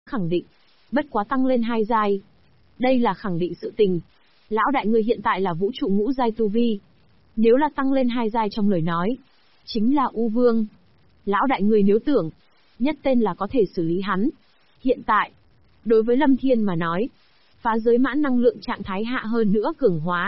khẳng định. Bất quá tăng lên 2 giai. Đây là khẳng định sự tình. Lão đại ngươi hiện tại là vũ trụ ngũ giai tu vi. Nếu là tăng lên 2 giai trong lời nói, chính là U Vương. Lão đại ngươi nếu tưởng, nhất tên là có thể xử lý hắn. Hiện tại, đối với Lâm Thiên mà nói, phá giới mãn năng lượng trạng thái hạ hơn nữa cường hóa,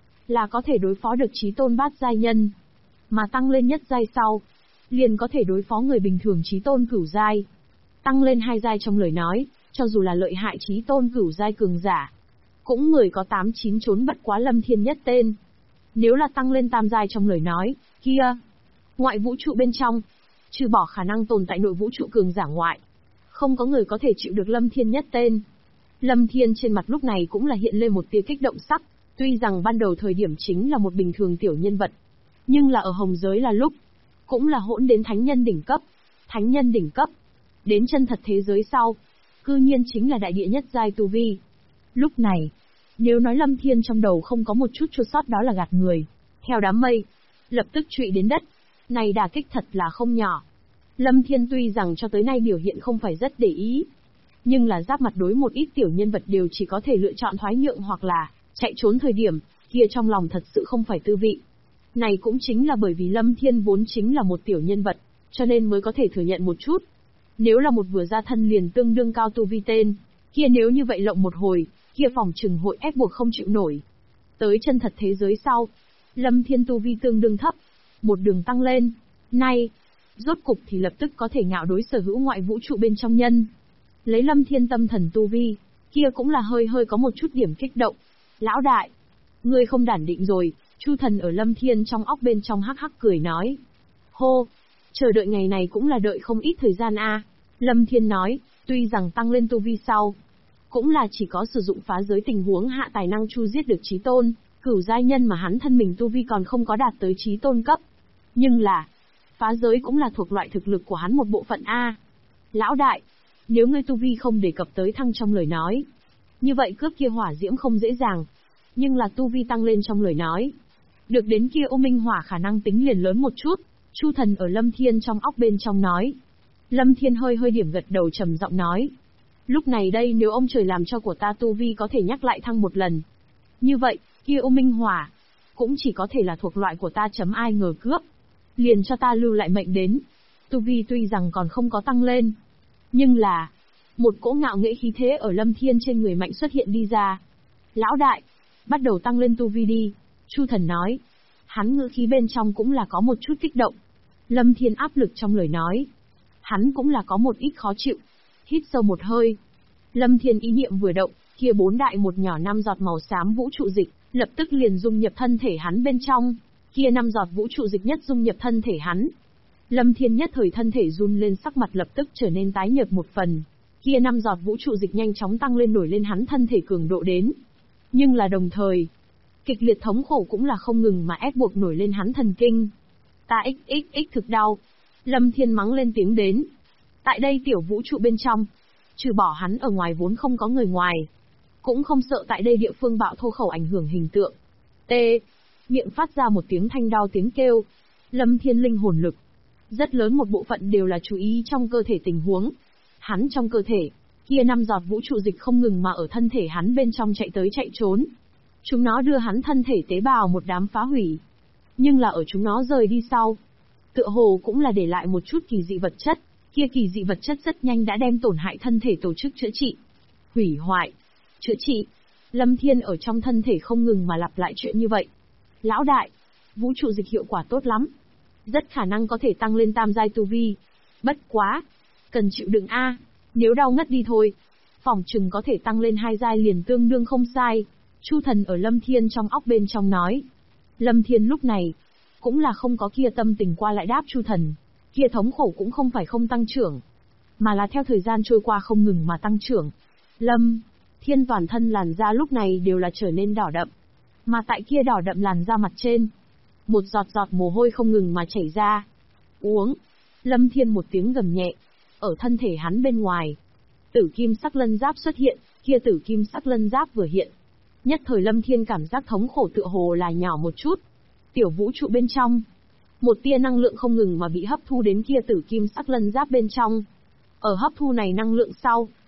là có thể đối phó được chí tôn bát giai nhân. Mà tăng lên nhất giai sau, liền có thể đối phó người bình thường chí tôn cửu giai. Tăng lên 2 giai trong lời nói, cho dù là lợi hại chí tôn cửu giai cường giả, cũng người có 8-9 trốn bất quá Lâm Thiên nhất tên. Nếu là tăng lên tam giai trong lời nói, kia, ngoại vũ trụ bên trong, trừ bỏ khả năng tồn tại nội vũ trụ cường giả ngoại, không có người có thể chịu được Lâm Thiên nhất tên. Lâm Thiên trên mặt lúc này cũng là hiện lên một tia kích động sắc, tuy rằng ban đầu thời điểm chính là một bình thường tiểu nhân vật, nhưng là ở hồng giới là lúc, cũng là hỗn đến thánh nhân đỉnh cấp. Thánh nhân đỉnh cấp, đến chân thật thế giới sau, cư nhiên chính là đại địa nhất giai tu vi. Lúc này, nếu nói Lâm Thiên trong đầu không có một chút chua sót đó là gạt người. Theo đám mây, lập tức trụy đến đất. Này đả kích thật là không nhỏ. Lâm Thiên tuy rằng cho tới nay biểu hiện không phải rất để ý, nhưng là giáp mặt đối một ít tiểu nhân vật đều chỉ có thể lựa chọn thoái nhượng hoặc là chạy trốn thời điểm, kia trong lòng thật sự không phải tư vị. Này cũng chính là bởi vì Lâm Thiên vốn chính là một tiểu nhân vật, cho nên mới có thể thừa nhận một chút. Nếu là một vừa ra thân liền tương đương cao tu vi tên, kia nếu như vậy lộng một hồi, kia phòng trừng hội ép buộc không chịu nổi. Tới chân thật thế giới sau, Lâm Thiên tu vi tương đương thấp, một đường tăng lên, nay, rốt cục thì lập tức có thể ngạo đối sở hữu ngoại vũ trụ bên trong nhân. Lấy Lâm Thiên tâm thần tu vi, kia cũng là hơi có một chút điểm kích động. Lão đại, ngươi không đản định rồi, Chu Thần ở Lâm Thiên trong óc bên trong hắc hắc cười nói. Hô, chờ đợi ngày này cũng là đợi không ít thời gian a. Lâm Thiên nói, tuy rằng tăng lên tu vi sau, cũng là chỉ có sử dụng phá giới tình huống hạ tài năng chu giết được chí tôn, cửu giai nhân mà hắn thân mình tu vi còn không có đạt tới chí tôn cấp. Nhưng là, phá giới cũng là thuộc loại thực lực của hắn một bộ phận a. Lão đại, nếu ngươi tu vi không đề cập tới thăng trong lời nói, như vậy cướp kia hỏa diễm không dễ dàng, nhưng là tu vi tăng lên trong lời nói, được đến kia ô minh hỏa khả năng tính liền lớn một chút. Chu Thần ở Lâm Thiên trong óc bên trong nói. Lâm Thiên hơi điểm gật đầu trầm giọng nói. Lúc này đây nếu ông trời làm cho của ta tu vi có thể nhắc lại thăng một lần, như vậy, kia ô minh hỏa, cũng chỉ có thể là thuộc loại của ta chấm ai ngờ cướp. Liền cho ta lưu lại mệnh đến. Tu vi tuy rằng còn không có tăng lên, nhưng là, một cỗ ngạo nghễ khí thế ở Lâm Thiên trên người mạnh xuất hiện đi ra. Lão đại, bắt đầu tăng lên tu vi đi, Chu Thần nói. Hắn ngữ khí bên trong cũng là có một chút kích động. Lâm Thiên áp lực trong lời nói. Hắn cũng là có một ít khó chịu. Hít sâu một hơi. Lâm Thiên ý niệm vừa động, kia 4 đại một nhỏ 5 giọt màu xám vũ trụ dịch, lập tức liền dung nhập thân thể hắn bên trong. Kia 5 giọt vũ trụ dịch nhất dung nhập thân thể hắn. Lâm Thiên nhất thời thân thể run lên, sắc mặt lập tức trở nên tái nhợt một phần. Kia 5 giọt vũ trụ dịch nhanh chóng tăng lên nổi lên hắn thân thể cường độ đến. Nhưng là đồng thời, kịch liệt thống khổ cũng là không ngừng mà ép buộc nổi lên hắn thần kinh. Ta xxx thực đau. Lâm Thiên mắng lên tiếng đến. Tại đây tiểu vũ trụ bên trong, trừ bỏ hắn ở ngoài vốn không có người ngoài. Cũng không sợ tại đây địa phương bạo thô khẩu ảnh hưởng hình tượng. T. Miệng phát ra một tiếng thanh đau tiếng kêu. Lâm Thiên linh hồn lực, rất lớn một bộ phận đều là chú ý trong cơ thể tình huống. Hắn trong cơ thể, kia 5 giọt vũ trụ dịch không ngừng mà ở thân thể hắn bên trong chạy tới chạy trốn. Chúng nó đưa hắn thân thể tế bào một đám phá hủy. Nhưng là ở chúng nó rời đi sau, tựa hồ cũng là để lại một chút kỳ dị vật chất. Kia kỳ dị vật chất rất nhanh đã đem tổn hại thân thể tổ chức chữa trị. Hủy hoại, chữa trị. Lâm Thiên ở trong thân thể không ngừng mà lặp lại chuyện như vậy. Lão đại, vũ trụ dịch hiệu quả tốt lắm. Rất khả năng có thể tăng lên tam giai tu vi. Bất quá, cần chịu đựng a. Nếu đau ngất đi thôi, phỏng chừng có thể tăng lên 2 giai liền tương đương không sai. Chu Thần ở Lâm Thiên trong óc bên trong nói. Lâm Thiên lúc này, cũng là không có kia tâm tình qua lại đáp Chu Thần. Kia thống khổ cũng không phải không tăng trưởng, mà là theo thời gian trôi qua không ngừng mà tăng trưởng. Lâm Thiên toàn thân làn da lúc này đều là trở nên đỏ đậm. Mà tại kia đỏ đậm làn da mặt trên, một giọt giọt mồ hôi không ngừng mà chảy ra. Uống. Lâm Thiên một tiếng gầm nhẹ. Ở thân thể hắn bên ngoài, tử kim sắc lân giáp xuất hiện. Kia tử kim sắc lân giáp vừa hiện, nhất thời Lâm Thiên cảm giác thống khổ tựa hồ là nhỏ một chút. Tiểu vũ trụ bên trong, một tia năng lượng không ngừng mà bị hấp thu đến kia tử kim sắc lân giáp bên trong. Ở hấp thu này năng lượng sau,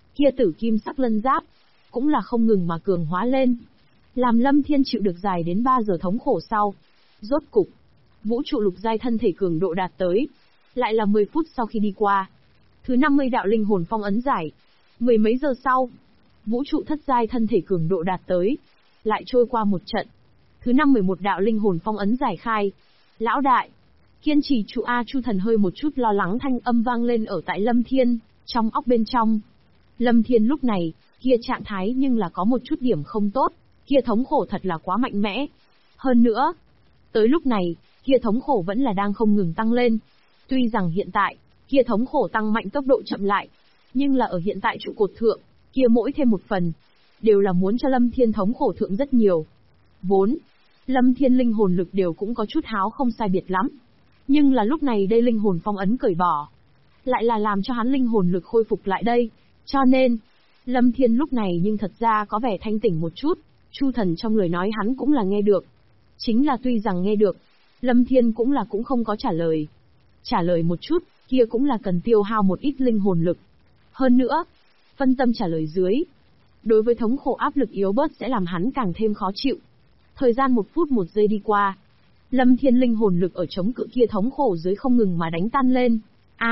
kia tử kim sắc lân giáp, cũng là không ngừng mà cường hóa lên. Làm Lâm Thiên chịu được dài đến 3 giờ thống khổ sau. Rốt cục, vũ trụ lục giai thân thể cường độ đạt tới. Lại là 10 phút sau khi đi qua. Thứ 50 đạo linh hồn phong ấn giải. Mười mấy giờ sau, vũ trụ thất giai thân thể cường độ đạt tới. Lại trôi qua một trận. Thứ 11 đạo linh hồn phong ấn giải khai. Lão đại, kiên trì trụ A. Chu Thần hơi một chút lo lắng thanh âm vang lên ở tại Lâm Thiên, trong óc bên trong. Lâm Thiên lúc này, kia trạng thái nhưng là có một chút điểm không tốt, kia thống khổ thật là quá mạnh mẽ. Hơn nữa, tới lúc này, kia thống khổ vẫn là đang không ngừng tăng lên. Tuy rằng hiện tại, kia thống khổ tăng mạnh tốc độ chậm lại, nhưng là ở hiện tại trụ cột thượng, kia mỗi thêm một phần, đều là muốn cho Lâm Thiên thống khổ thượng rất nhiều. Vốn, Lâm Thiên linh hồn lực đều cũng có chút háo không sai biệt lắm. Nhưng là lúc này đây linh hồn phong ấn cởi bỏ, lại là làm cho hắn linh hồn lực khôi phục lại đây. Cho nên, Lâm Thiên lúc này nhưng thật ra có vẻ thanh tỉnh một chút, Chu Thần trong lời nói hắn cũng là nghe được. Chính là tuy rằng nghe được, Lâm Thiên cũng không có trả lời. Trả lời một chút, kia cũng là cần tiêu hao một ít linh hồn lực. Hơn nữa, phân tâm trả lời dưới, đối với thống khổ áp lực yếu bớt sẽ làm hắn càng thêm khó chịu. Thời gian 1 phút 1 giây đi qua, Lâm Thiên linh hồn lực ở chống cự kia thống khổ dưới không ngừng mà đánh tan lên.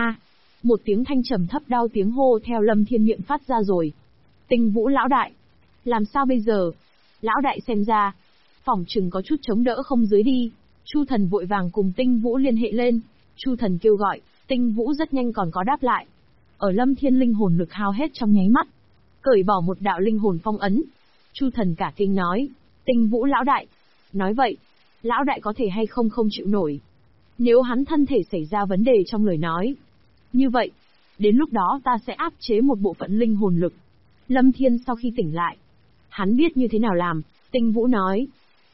Một tiếng thanh trầm thấp đau tiếng hô theo Lâm Thiên miệng phát ra rồi. Tinh Vũ lão đại, làm sao bây giờ? Lão đại xem ra, phỏng chừng có chút chống đỡ không dưới đi. Chu Thần vội vàng cùng Tinh Vũ liên hệ lên. Chu Thần kêu gọi, Tinh Vũ rất nhanh còn có đáp lại. Ở Lâm Thiên linh hồn lực hao hết trong nháy mắt, cởi bỏ một đạo linh hồn phong ấn. Chu Thần cả kinh nói, Tinh Vũ lão đại, nói vậy, lão đại có thể hay không chịu nổi. Nếu hắn thân thể xảy ra vấn đề trong lời nói, như vậy, đến lúc đó ta sẽ áp chế một bộ phận linh hồn lực. Lâm Thiên sau khi tỉnh lại, hắn biết như thế nào làm. Tinh Vũ nói,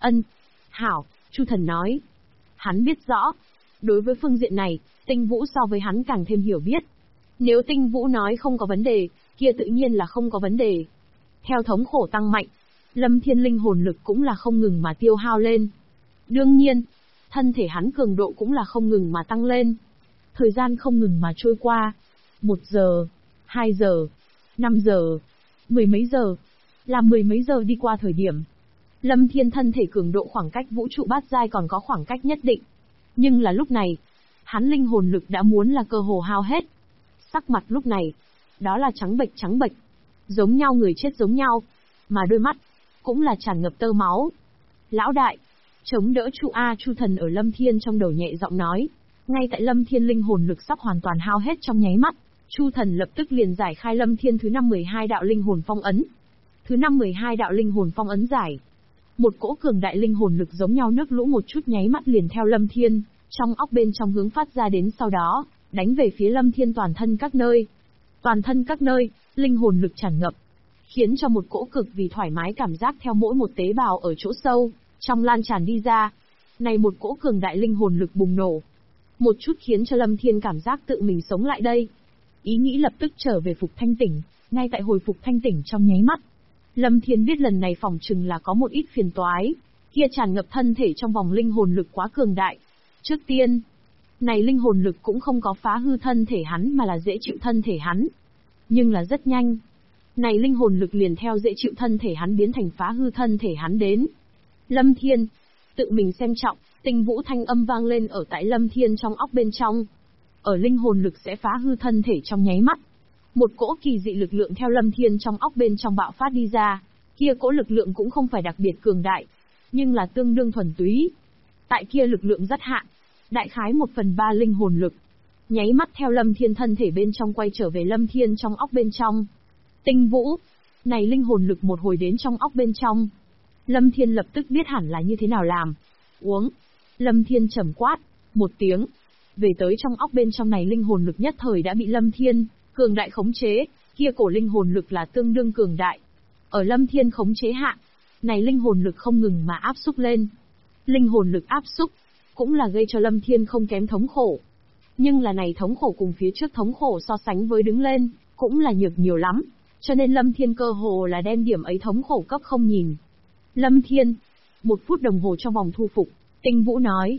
hảo. Chu Thần nói, hắn biết rõ. Đối với phương diện này, Tinh Vũ so với hắn càng thêm hiểu biết. Nếu Tinh Vũ nói không có vấn đề, kia tự nhiên là không có vấn đề. Theo thống khổ tăng mạnh, Lâm Thiên linh hồn lực cũng là không ngừng mà tiêu hao lên. Đương nhiên, thân thể hắn cường độ cũng là không ngừng mà tăng lên. Thời gian không ngừng mà trôi qua. 1 giờ, 2 giờ, 5 giờ, mười mấy giờ. Là mười mấy giờ đi qua thời điểm, Lâm Thiên thân thể cường độ khoảng cách vũ trụ bát giai còn có khoảng cách nhất định. Nhưng là lúc này, hắn linh hồn lực đã muốn là cơ hồ hao hết. Sắc mặt lúc này, đó là trắng bệch. Giống nhau người chết giống nhau. Mà đôi mắt, cũng là tràn ngập tơ máu. Lão đại, chống đỡ trụ A. Chu Thần ở Lâm Thiên trong đầu nhẹ giọng nói. Ngay tại Lâm Thiên linh hồn lực sắp hoàn toàn hao hết trong nháy mắt, Chu Thần lập tức liền giải khai Lâm Thiên thứ 512 đạo linh hồn phong ấn. Thứ 512 đạo linh hồn phong ấn giải. Một cỗ cường đại linh hồn lực giống nhau nước lũ một chút nháy mắt liền theo Lâm Thiên, trong óc bên trong hướng phát ra đến, sau đó, đánh về phía Lâm Thiên toàn thân các nơi. Toàn thân các nơi, linh hồn lực tràn ngập, khiến cho một cỗ cực vì thoải mái cảm giác theo mỗi một tế bào ở chỗ sâu, trong lan tràn đi ra. Này một cỗ cường đại linh hồn lực bùng nổ. Một chút khiến cho Lâm Thiên cảm giác tự mình sống lại đây. Ý nghĩ lập tức trở về phục thanh tỉnh, ngay tại hồi phục thanh tỉnh trong nháy mắt. Lâm Thiên biết lần này phỏng chừng là có một ít phiền toái, kia tràn ngập thân thể trong vòng linh hồn lực quá cường đại. Trước tiên, này linh hồn lực cũng không có phá hư thân thể hắn mà là dễ chịu thân thể hắn. Nhưng là rất nhanh, này linh hồn lực liền theo dễ chịu thân thể hắn biến thành phá hư thân thể hắn đến. Lâm Thiên, tự mình xem trọng, Tinh Vũ thanh âm vang lên ở tại Lâm Thiên trong óc bên trong. Ở linh hồn lực sẽ phá hư thân thể trong nháy mắt. Một cỗ kỳ dị lực lượng theo Lâm Thiên trong óc bên trong bạo phát đi ra, kia cỗ lực lượng cũng không phải đặc biệt cường đại, nhưng là tương đương thuần túy. Tại kia lực lượng rất hạn, đại khái 1/3 linh hồn lực, nháy mắt theo Lâm Thiên thân thể bên trong quay trở về Lâm Thiên trong óc bên trong. Tinh Vũ, này linh hồn lực một hồi đến trong óc bên trong. Lâm Thiên lập tức biết hẳn là như thế nào làm. Uống. Lâm Thiên trầm quát, một tiếng. Về tới trong óc bên trong này linh hồn lực nhất thời đã bị Lâm Thiên cường đại khống chế, kia cổ linh hồn lực là tương đương cường đại. Ở Lâm Thiên khống chế hạ, này linh hồn lực không ngừng mà áp xúc lên. Linh hồn lực áp xúc, cũng là gây cho Lâm Thiên không kém thống khổ. Nhưng là này thống khổ cùng phía trước thống khổ so sánh với đứng lên, cũng là nhược nhiều lắm, cho nên Lâm Thiên cơ hồ là đem điểm ấy thống khổ cấp không nhìn. Lâm Thiên, 1 phút đồng hồ trong vòng thu phục, Tinh Vũ nói.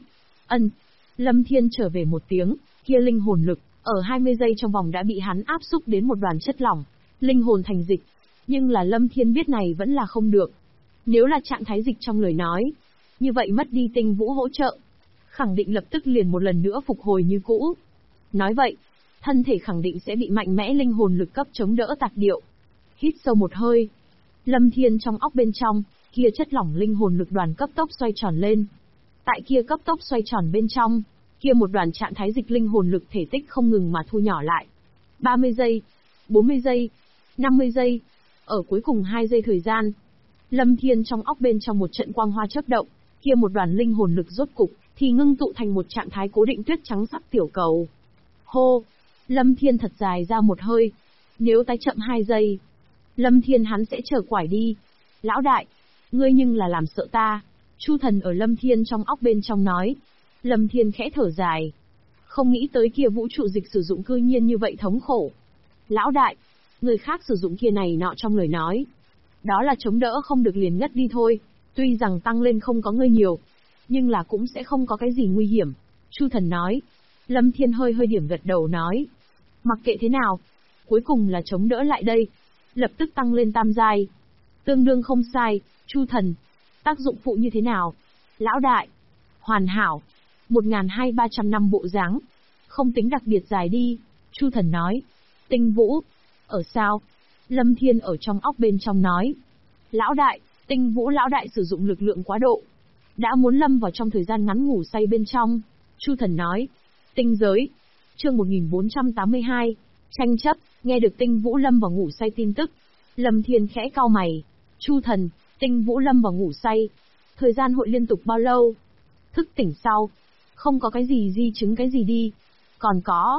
Lâm Thiên trở về một tiếng, kia linh hồn lực, ở 20 giây trong vòng đã bị hắn áp xúc đến một đoàn chất lỏng, linh hồn thành dịch. Nhưng là Lâm Thiên biết này vẫn là không được. Nếu là trạng thái dịch trong lời nói, như vậy mất đi tinh vũ hỗ trợ, khẳng định lập tức liền một lần nữa phục hồi như cũ. Nói vậy, thân thể khẳng định sẽ bị mạnh mẽ linh hồn lực cấp chống đỡ tạc điệu. Hít sâu một hơi, Lâm Thiên trong óc bên trong, kia chất lỏng linh hồn lực đoàn cấp tốc xoay tròn lên. Tại kia cấp tốc xoay tròn bên trong, kia một đoàn trạng thái dịch linh hồn lực thể tích không ngừng mà thu nhỏ lại. 30 giây, 40 giây, 50 giây, ở cuối cùng 2 giây thời gian, Lâm Thiên trong óc bên trong một trận quang hoa chớp động, kia một đoàn linh hồn lực rốt cục thì ngưng tụ thành một trạng thái cố định tuyết trắng sắc tiểu cầu. Hô, Lâm Thiên thật dài ra một hơi. Nếu tái chậm 2 giây, Lâm Thiên hắn sẽ trở quải đi. Lão đại, ngươi nhưng là làm sợ ta. Chu Thần ở Lâm Thiên trong óc bên trong nói. Lâm Thiên khẽ thở dài. Không nghĩ tới kia vũ trụ dịch sử dụng cư nhiên như vậy thống khổ. Lão đại, người khác sử dụng kia này nọ trong lời nói. Đó là chống đỡ không được liền ngất đi thôi. Tuy rằng tăng lên không có ngươi nhiều, nhưng là cũng sẽ không có cái gì nguy hiểm. Chu Thần nói. Lâm Thiên hơi điểm gật đầu nói. Mặc kệ thế nào, cuối cùng là chống đỡ lại đây. Lập tức tăng lên tam giai. Tương đương không sai, Chu Thần. Tác dụng phụ như thế nào? Lão đại. Hoàn hảo. 1.200-300 năm bộ dáng. Không tính đặc biệt dài đi. Chu Thần nói. Tinh vũ. Ở sao? Lâm Thiên ở trong óc bên trong nói. Lão đại, tinh vũ lão đại sử dụng lực lượng quá độ. Đã muốn lâm vào trong thời gian ngắn ngủ say bên trong. Chu Thần nói. Tinh giới. Chương 1482. Tranh chấp, nghe được tinh vũ lâm vào ngủ say tin tức. Lâm Thiên khẽ cau mày. Chu Thần, tinh vũ lâm vào ngủ say. Thời gian hội liên tục bao lâu? Thức tỉnh sau. Không có cái gì di chứng cái gì đi. Còn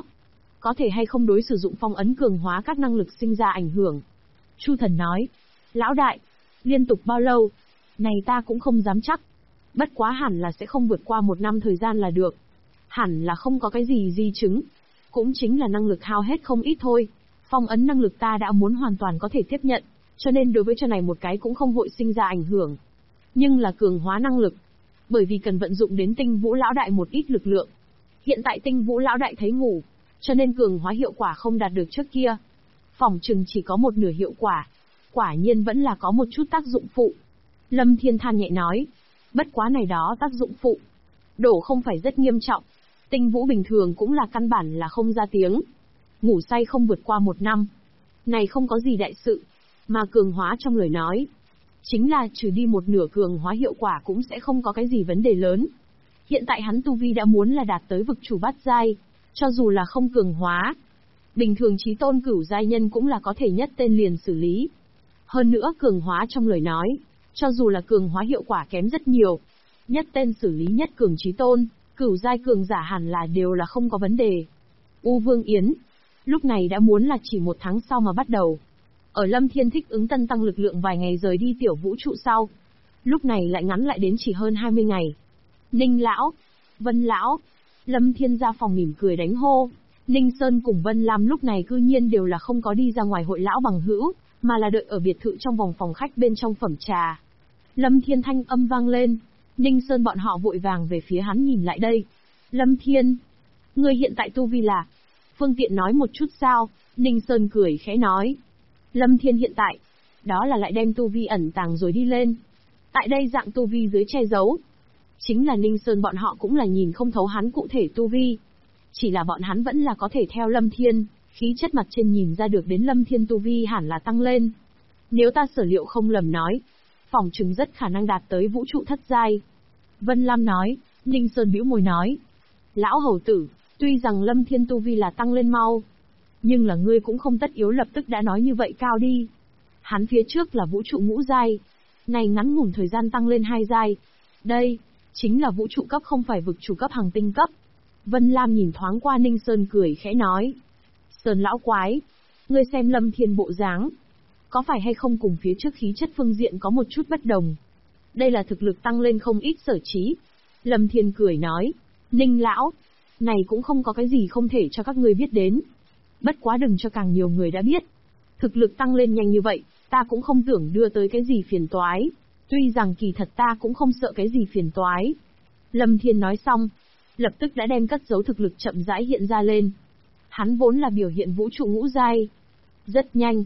có thể hay không đối sử dụng phong ấn cường hóa các năng lực sinh ra ảnh hưởng. Chu Thần nói. Lão đại, liên tục bao lâu? Này ta cũng không dám chắc. Bất quá hẳn là sẽ không vượt qua 1 năm thời gian là được. Hẳn là không có cái gì di chứng. Cũng chính là năng lực hao hết không ít thôi. Phong ấn năng lực ta đã muốn hoàn toàn có thể tiếp nhận, cho nên đối với cho này một cái cũng không hội sinh ra ảnh hưởng. Nhưng là cường hóa năng lực, bởi vì cần vận dụng đến tinh vũ lão đại một ít lực lượng. Hiện tại tinh vũ lão đại thấy ngủ, cho nên cường hóa hiệu quả không đạt được trước kia. Phỏng chừng chỉ có một nửa hiệu quả. Quả nhiên vẫn là có một chút tác dụng phụ. Lâm Thiên than nhẹ nói. Bất quá này đó tác dụng phụ đổ không phải rất nghiêm trọng. Tinh vũ bình thường cũng là căn bản là không ra tiếng. Ngủ say không vượt qua 1 năm. Này không có gì đại sự. Mà cường hóa trong lời nói, chính là trừ đi một nửa cường hóa hiệu quả cũng sẽ không có cái gì vấn đề lớn. Hiện tại hắn tu vi đã muốn là đạt tới vực chủ bát giai, cho dù là không cường hóa. Bình thường chí tôn cửu giai nhân cũng là có thể nhất tên liền xử lý. Hơn nữa cường hóa trong lời nói, cho dù là cường hóa hiệu quả kém rất nhiều, nhất tên xử lý nhất cường chí tôn, cửu giai cường giả hẳn là đều là không có vấn đề. U Vương Yến, lúc này đã muốn là chỉ 1 tháng sau mà bắt đầu. Ở Lâm Thiên thích ứng tân tăng lực lượng vài ngày rời đi tiểu vũ trụ sau. Lúc này lại ngắn lại đến chỉ hơn 20 ngày. Ninh Lão, Vân Lão, Lâm Thiên ra phòng mỉm cười đánh hô. Ninh Sơn cùng Vân Lam lúc này cư nhiên đều là không có đi ra ngoài hội lão bằng hữu, mà là đợi ở biệt thự trong vòng phòng khách bên trong phẩm trà. Lâm Thiên thanh âm vang lên. Ninh Sơn bọn họ vội vàng về phía hắn nhìn lại đây. Lâm Thiên, ngươi hiện tại tu vi là? Phương tiện nói một chút sao? Ninh Sơn cười khẽ nói. Lâm Thiên hiện tại, đó là lại đem tu vi ẩn tàng rồi đi lên. Tại đây dạng tu vi dưới che giấu. Chính là Ninh Sơn bọn họ cũng là nhìn không thấu hắn cụ thể tu vi. Chỉ là bọn hắn vẫn là có thể theo Lâm Thiên, khí chất mặt trên nhìn ra được đến Lâm Thiên tu vi hẳn là tăng lên. Nếu ta sở liệu không lầm nói, phỏng chừng rất khả năng đạt tới vũ trụ thất giai. Vân Lam nói. Ninh Sơn bĩu môi nói. Lão hầu tử, tuy rằng Lâm Thiên tu vi là tăng lên mau, nhưng là ngươi cũng không tất yếu lập tức đã nói như vậy cao đi. Hắn phía trước là vũ trụ ngũ giai, này ngắn ngủn thời gian tăng lên 2 giai. Đây, chính là vũ trụ cấp không phải vực chủ cấp hàng tinh cấp. Vân Lam nhìn thoáng qua Ninh Sơn cười khẽ nói. Sơn lão quái, ngươi xem Lâm Thiên bộ dáng, có phải hay không cùng phía trước khí chất phương diện có một chút bất đồng? Đây là thực lực tăng lên không ít sở trí. Lâm Thiên cười nói. Ninh lão, này cũng không có cái gì không thể cho các ngươi biết đến. Bất quá đừng cho càng nhiều người đã biết. Thực lực tăng lên nhanh như vậy, ta cũng không tưởng đưa tới cái gì phiền toái. Tuy rằng kỳ thật ta cũng không sợ cái gì phiền toái. Lâm Thiên nói xong, lập tức đã đem cất giấu thực lực chậm rãi hiện ra lên. Hắn vốn là biểu hiện vũ trụ ngũ giai. Rất nhanh,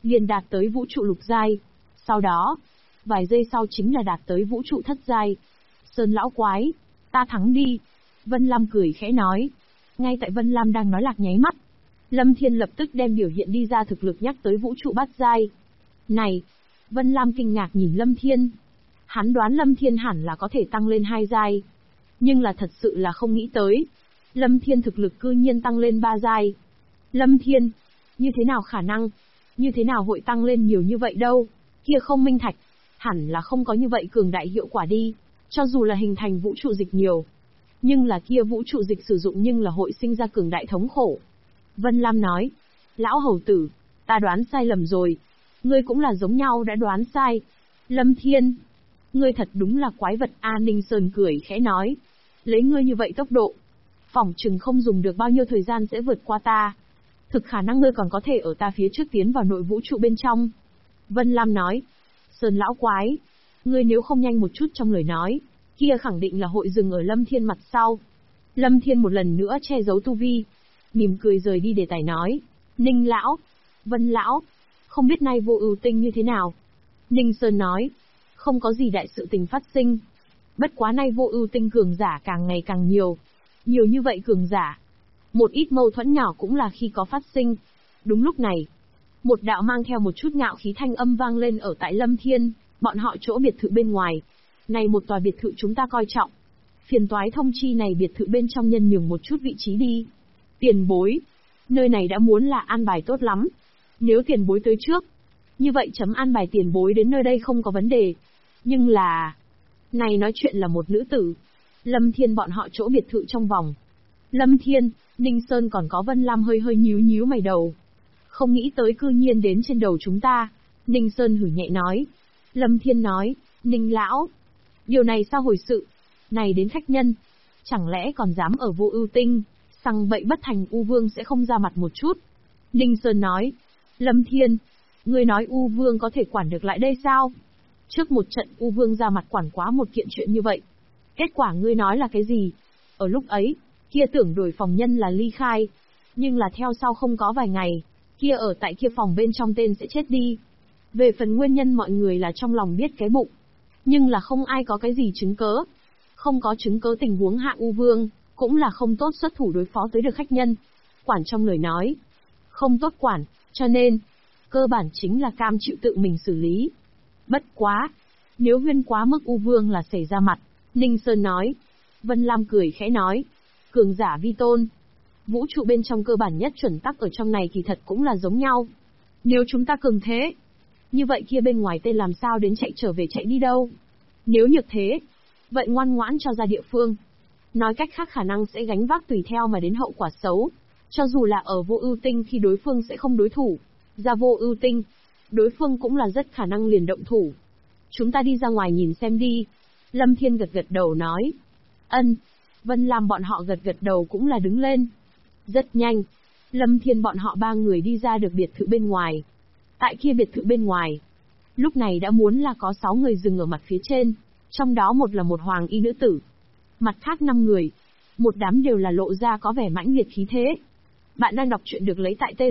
liền đạt tới vũ trụ lục giai. Sau đó, vài giây sau chính là đạt tới vũ trụ thất giai. Sơn lão quái, ta thắng đi. Vân Lam cười khẽ nói. Ngay tại Vân Lam đang nói lạc nháy mắt, Lâm Thiên lập tức đem biểu hiện đi ra thực lực nhắc tới vũ trụ bát giai. Này! Vân Lam kinh ngạc nhìn Lâm Thiên. Hắn đoán Lâm Thiên hẳn là có thể tăng lên 2 giai. Nhưng là thật sự là không nghĩ tới. Lâm Thiên thực lực cư nhiên tăng lên 3 giai. Lâm Thiên! Như thế nào khả năng? Như thế nào hội tăng lên nhiều như vậy đâu? Kia không minh thạch. Hẳn là không có như vậy cường đại hiệu quả đi. Cho dù là hình thành vũ trụ dịch nhiều. Nhưng là kia vũ trụ dịch sử dụng nhưng là hội sinh ra cường đại thống khổ. Vân Lam nói. Lão hầu tử, ta đoán sai lầm rồi. Ngươi cũng là giống nhau đã đoán sai. Lâm Thiên, ngươi thật đúng là quái vật. A Ninh Sơn cười khẽ nói. Lấy ngươi như vậy tốc độ, phỏng chừng không dùng được bao nhiêu thời gian sẽ vượt qua ta. Thực khả năng ngươi còn có thể ở ta phía trước tiến vào nội vũ trụ bên trong. Vân Lam nói. Sơn lão quái, ngươi nếu không nhanh một chút trong lời nói, kia khẳng định là hội dừng ở Lâm Thiên mặt sau. Lâm Thiên một lần nữa che giấu tu vi, mỉm cười rời đi đề tài nói. Ninh lão, Vân lão, không biết nay Vô Ưu Tinh như thế nào? Ninh Sơn nói. Không có gì đại sự tình phát sinh. Bất quá nay Vô Ưu Tinh cường giả càng ngày càng nhiều. Nhiều như vậy cường giả, một ít mâu thuẫn nhỏ cũng là khi có phát sinh. Đúng lúc này, một đạo mang theo một chút ngạo khí thanh âm vang lên ở tại Lâm Thiên, bọn họ chỗ biệt thự bên ngoài. Này một tòa biệt thự chúng ta coi trọng. Phiền toái thông chi này biệt thự bên trong nhân nhường một chút vị trí đi. Tiền bối, nơi này đã muốn là an bài tốt lắm. Nếu tiền bối tới trước, như vậy chấm an bài tiền bối đến nơi đây không có vấn đề. Nhưng là... Này nói chuyện là một nữ tử. Lâm Thiên bọn họ chỗ biệt thự trong vòng. Lâm Thiên, Ninh Sơn còn có Vân Lam hơi hơi nhíu nhíu mày đầu. Không nghĩ tới cư nhiên đến trên đầu chúng ta. Ninh Sơn hử nhẹ nói. Lâm Thiên nói, Ninh lão, điều này sao hồi sự? Này đến khách nhân, chẳng lẽ còn dám ở Vô Ưu Tinh, sằng bậy bất thành U Vương sẽ không ra mặt một chút? Ninh Sơn nói, Lâm Thiên, ngươi nói U Vương có thể quản được lại đây sao? Trước một trận U Vương ra mặt quản quá một kiện chuyện như vậy. Kết quả ngươi nói là cái gì? Ở lúc ấy, kia tưởng đổi phòng nhân là ly khai. Nhưng là theo sau không có vài ngày, kia ở tại kia phòng bên trong tên sẽ chết đi. Về phần nguyên nhân mọi người là trong lòng biết cái bụng. Nhưng là không ai có cái gì chứng cớ. Không có chứng cớ tình huống hạ U Vương, cũng là không tốt xuất thủ đối phó tới được khách nhân. Quản trong lời nói, không tốt quản, cho nên, cơ bản chính là cam chịu tự mình xử lý. Bất quá, nếu huyên quá mức U Vương là xảy ra mặt, Ninh Sơn nói. Vân Lam cười khẽ nói, cường giả vi tôn. Vũ trụ bên trong cơ bản nhất chuẩn tắc ở trong này kỳ thật cũng là giống nhau. Nếu chúng ta cường thế, như vậy kia bên ngoài tên làm sao đến chạy trở về chạy đi đâu? Nếu nhược thế, vậy ngoan ngoãn cho ra địa phương. Nói cách khác khả năng sẽ gánh vác tùy theo mà đến hậu quả xấu. Cho dù là ở Vô Ưu Tinh khi đối phương sẽ không đối thủ, ra Vô Ưu Tinh, đối phương cũng là rất khả năng liền động thủ. Chúng ta đi ra ngoài nhìn xem đi. Lâm Thiên gật gật đầu nói. Ân. Vân Lam bọn họ gật gật đầu cũng là đứng lên. Rất nhanh, Lâm Thiên bọn họ 3 người đi ra được biệt thự bên ngoài. Tại kia biệt thự bên ngoài, lúc này đã muốn là có 6 người dừng ở mặt phía trên, trong đó một là một hoàng y nữ tử. Mặt khác 5 người, một đám đều là lộ ra có vẻ mãnh liệt khí thế. Bạn đang đọc truyện được lấy tại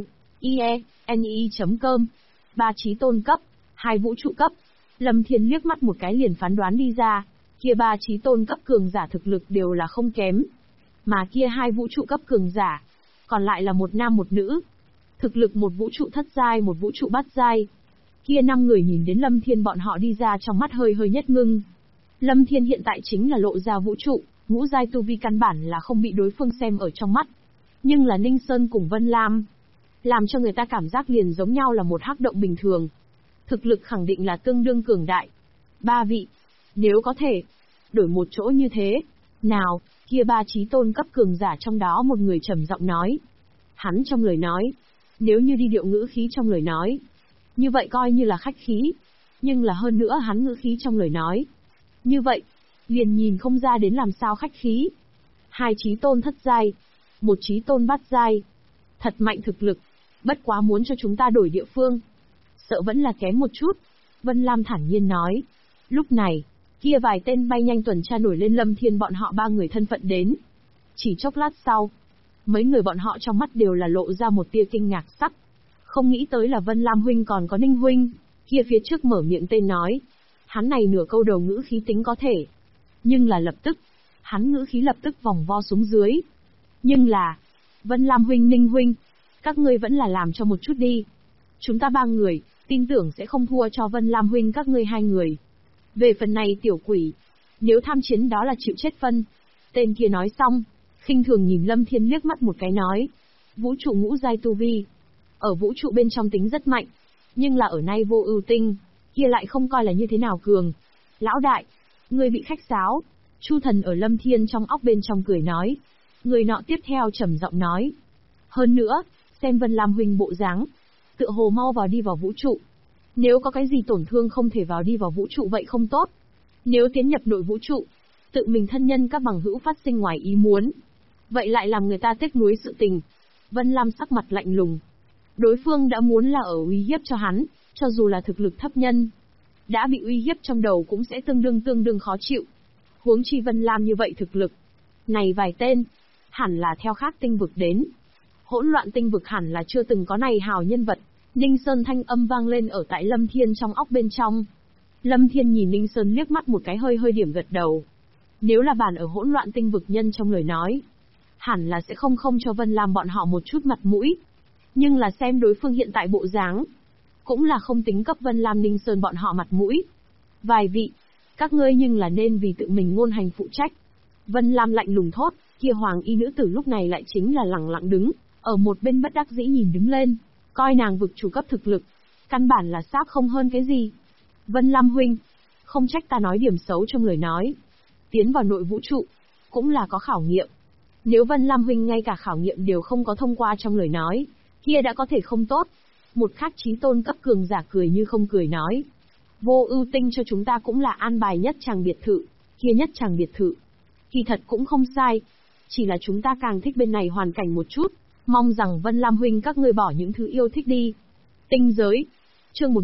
tzu.ie.ne.com. 3 chí tôn cấp, 2 vũ trụ cấp. Lâm Thiên liếc mắt một cái liền phán đoán đi ra, kia 3 chí tôn cấp cường giả thực lực đều là không kém. Mà kia 2 vũ trụ cấp cường giả, còn lại là một nam một nữ. Thực lực một vũ trụ thất giai một vũ trụ bát giai. Kia 5 người nhìn đến Lâm Thiên bọn họ đi ra trong mắt hơi hơi nhất ngưng. Lâm Thiên hiện tại chính là lộ ra vũ trụ, ngũ giai tu vi căn bản là không bị đối phương xem ở trong mắt. Nhưng là Ninh Sơn cùng Vân Lam, làm cho người ta cảm giác liền giống nhau là một hắc động bình thường. Thực lực khẳng định là tương đương cường đại. 3 vị, nếu có thể, đổi một chỗ như thế. Nào, kia 3 chí tôn cấp cường giả trong đó một người trầm giọng nói. Hắn trong lời nói, nếu như đi điệu ngữ khí trong lời nói, như vậy coi như là khách khí. Nhưng là hơn nữa hắn ngữ khí trong lời nói, như vậy, liền nhìn không ra đến làm sao khách khí. 2 chí tôn thất giai, 1 chí tôn bát giai. Thật mạnh thực lực, bất quá muốn cho chúng ta đổi địa phương, sợ vẫn là kém một chút. Vân Lam thản nhiên nói. Lúc này, kia vài tên bay nhanh tuần tra nổi lên Lâm Thiên bọn họ 3 người thân phận đến. Chỉ chốc lát sau, mấy người bọn họ trong mắt đều là lộ ra một tia kinh ngạc sắc. Không nghĩ tới là Vân Lam huynh còn có Ninh huynh. Kia phía trước mở miệng tên nói. Hắn này nửa câu đầu ngữ khí tính có thể. Nhưng là lập tức, hắn ngữ khí lập tức vòng vo xuống dưới. Nhưng là, Vân Lam huynh, Ninh huynh, các ngươi vẫn là làm cho một chút đi. Chúng ta 3 người, tin tưởng sẽ không thua cho Vân Lam huynh các ngươi 2 người. Về phần này tiểu quỷ, nếu tham chiến đó là chịu chết phân. Tên kia nói xong, khinh thường nhìn Lâm Thiên liếc mắt một cái nói. Vũ trụ ngũ giai tu vi. Ở vũ trụ bên trong tính rất mạnh. Nhưng là ở nay vô ưu tinh, kia lại không coi là như thế nào cường. Lão đại, ngươi bị khách sáo. Chu thần ở Lâm Thiên trong óc bên trong cười nói. Người nọ tiếp theo trầm giọng nói. Hơn nữa, xem Vân Lam huynh bộ dáng, tựa hồ mau vào đi vào vũ trụ. Nếu có cái gì tổn thương không thể vào đi vào vũ trụ vậy không tốt. Nếu tiến nhập nội vũ trụ, tự mình thân nhân các bằng hữu phát sinh ngoài ý muốn, vậy lại làm người ta tiếc nuối sự tình. Vân Lam sắc mặt lạnh lùng. Đối phương đã muốn là ở uy hiếp cho hắn, cho dù là thực lực thấp nhân, đã bị uy hiếp trong đầu cũng sẽ tương đương khó chịu. Huống chi Vân Lam như vậy thực lực. Này vài tên, hẳn là theo khác tinh vực đến. Hỗn loạn tinh vực hẳn là chưa từng có này hào nhân vật. Ninh Sơn thanh âm vang lên ở tại Lâm Thiên trong óc bên trong. Lâm Thiên nhìn Ninh Sơn liếc mắt một cái hơi điểm gật đầu. Nếu là bản ở hỗn loạn tinh vực nhân trong lời nói, hẳn là sẽ không cho Vân Lam bọn họ một chút mặt mũi. Nhưng là xem đối phương hiện tại bộ dáng, cũng là không tính cấp Vân Lam Ninh Sơn bọn họ mặt mũi. Vài vị, các ngươi nhưng là nên vì tự mình ngôn hành phụ trách. Vân Lam lạnh lùng thốt, kia hoàng y nữ tử lúc này lại chính là lẳng lặng đứng, ở một bên bất đắc dĩ nhìn đứng lên, coi nàng vực chủ cấp thực lực, căn bản là xác không hơn cái gì. Vân Lam huynh, không trách ta nói điểm xấu trong lời nói. Tiến vào nội vũ trụ, cũng là có khảo nghiệm. Nếu Vân Lam huynh ngay cả khảo nghiệm đều không có thông qua trong lời nói, kia đã có thể không tốt. Một khác chí tôn cấp cường giả cười như không cười nói. Vô ưu tinh cho chúng ta cũng là an bài nhất chàng biệt thự, kia nhất chàng biệt thự. Kỳ thật cũng không sai, chỉ là chúng ta càng thích bên này hoàn cảnh một chút, mong rằng Vân Lam huynh các ngươi bỏ những thứ yêu thích đi. Tinh giới, chương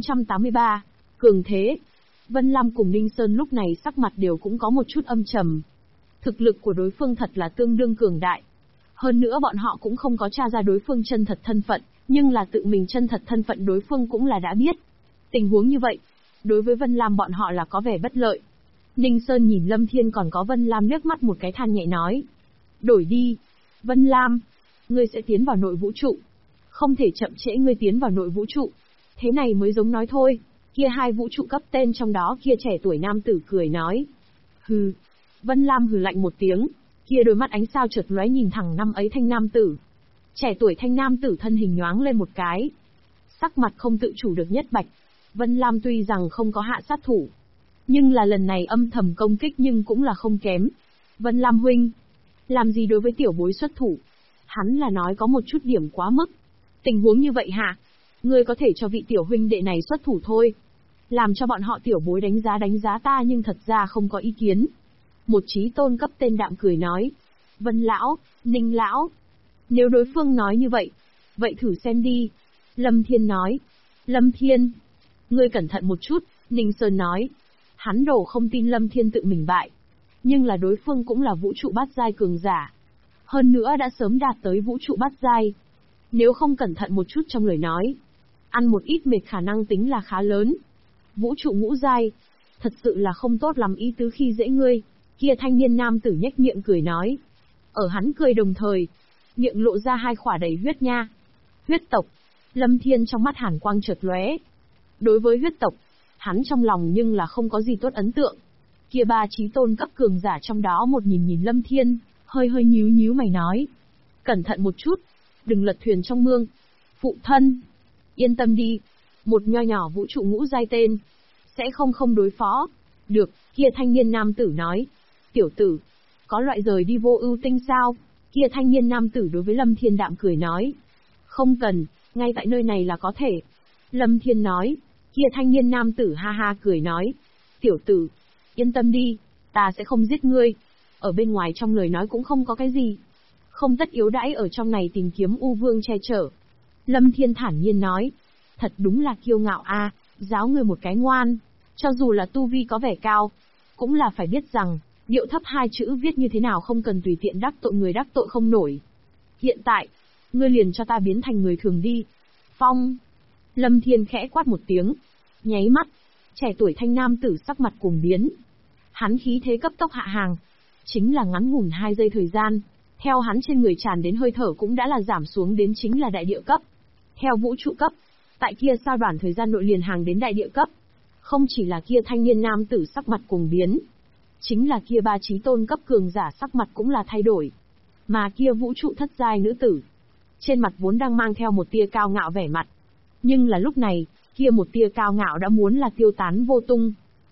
1483, cường thế. Vân Lam cùng Ninh Sơn lúc này sắc mặt đều cũng có một chút âm trầm. Thực lực của đối phương thật là tương đương cường đại. Hơn nữa bọn họ cũng không có tra ra đối phương chân thật thân phận, nhưng là tự mình chân thật thân phận đối phương cũng là đã biết. Tình huống như vậy, đối với Vân Lam bọn họ là có vẻ bất lợi. Ninh Sơn nhìn Lâm Thiên còn có Vân Lam liếc mắt một cái than nhẹ nói. Đổi đi. Vân Lam, ngươi sẽ tiến vào nội vũ trụ. Không thể chậm trễ ngươi tiến vào nội vũ trụ. Thế này mới giống nói thôi. Kia 2 vũ trụ cấp tên trong đó kia trẻ tuổi nam tử cười nói. Hừ. Vân Lam hừ lạnh một tiếng. Kia đôi mắt ánh sao chợt lóe nhìn thẳng năm ấy thanh nam tử. Trẻ tuổi thanh nam tử thân hình nhoáng lên một cái. Sắc mặt không tự chủ được nhất bạch. Vân Lam tuy rằng không có hạ sát thủ, nhưng là lần này âm thầm công kích nhưng cũng là không kém. Vân Lam huynh, làm gì đối với tiểu bối xuất thủ? Hắn là nói có một chút điểm quá mức. Tình huống như vậy hả? Ngươi có thể cho vị tiểu huynh đệ này xuất thủ thôi. Làm cho bọn họ tiểu bối đánh giá ta nhưng thật ra không có ý kiến. Một chí tôn cấp tên đạm cười nói. Vân lão, Ninh lão. Nếu đối phương nói như vậy, vậy thử xem đi. Lâm Thiên nói. Lâm Thiên, ngươi cẩn thận một chút, Ninh Sơn nói. Hắn đổ không tin Lâm Thiên tự mình bại. Nhưng là đối phương cũng là vũ trụ bát giai cường giả. Hơn nữa đã sớm đạt tới vũ trụ bát giai. Nếu không cẩn thận một chút trong lời nói, ăn một ít mệt khả năng tính là khá lớn. Vũ trụ ngũ giai, thật sự là không tốt lắm ý tứ khi dễ ngươi. Kia thanh niên nam tử nhếch miệng cười nói. Ở hắn cười đồng thời, miệng lộ ra 2 khỏa đầy huyết nha. Huyết tộc. Lâm Thiên trong mắt hàn quang chợt lóe. Đối với huyết tộc, hắn trong lòng nhưng là không có gì tốt ấn tượng. Kia 3 chí tôn cấp cường giả trong đó một nhìn Lâm Thiên, hơi nhíu mày nói. Cẩn thận một chút, đừng lật thuyền trong mương. Phụ thân, yên tâm đi, một nho nhỏ vũ trụ ngũ giai tên, sẽ không đối phó. Được, kia thanh niên nam tử nói. Tiểu tử, có loại rời đi vô ưu tinh sao? Kia thanh niên nam tử đối với Lâm Thiên đạm cười nói. Không cần, ngay tại nơi này là có thể. Lâm Thiên nói. Kia thanh niên nam tử ha ha cười nói. Tiểu tử, yên tâm đi, ta sẽ không giết ngươi. Ở bên ngoài trong lời nói cũng không có cái gì. Không tất yếu đãi ở trong này tìm kiếm U Vương che chở. Lâm Thiên thản nhiên nói. Thật đúng là kiêu ngạo a, giáo ngươi một cái ngoan. Cho dù là tu vi có vẻ cao, cũng là phải biết rằng, điệu thấp 2 chữ viết như thế nào không cần tùy tiện đắc tội người đắc tội không nổi. Hiện tại, ngươi liền cho ta biến thành người thường đi. Phong. Lâm Thiên khẽ quát một tiếng. Nháy mắt, trẻ tuổi thanh nam tử sắc mặt cuồng biến. Hắn khí thế cấp tốc hạ hàng. Chính là ngắn ngủn 2 giây thời gian. Theo hắn trên người tràn đến hơi thở cũng đã là giảm xuống đến chính là đại địa cấp. Theo vũ trụ cấp, tại kia sao đoạn thời gian nội liền hàng đến đại địa cấp. Không chỉ là kia thanh niên nam tử sắc mặt cuồng biến. Chính là kia 3 chí tôn cấp cường giả sắc mặt cũng là thay đổi. Mà kia vũ trụ thất giai nữ tử. Trên mặt vốn đang mang theo một tia cao ngạo vẻ mặt. Nhưng là lúc này, kia một tia cao ngạo đã muốn là tiêu tán vô tung.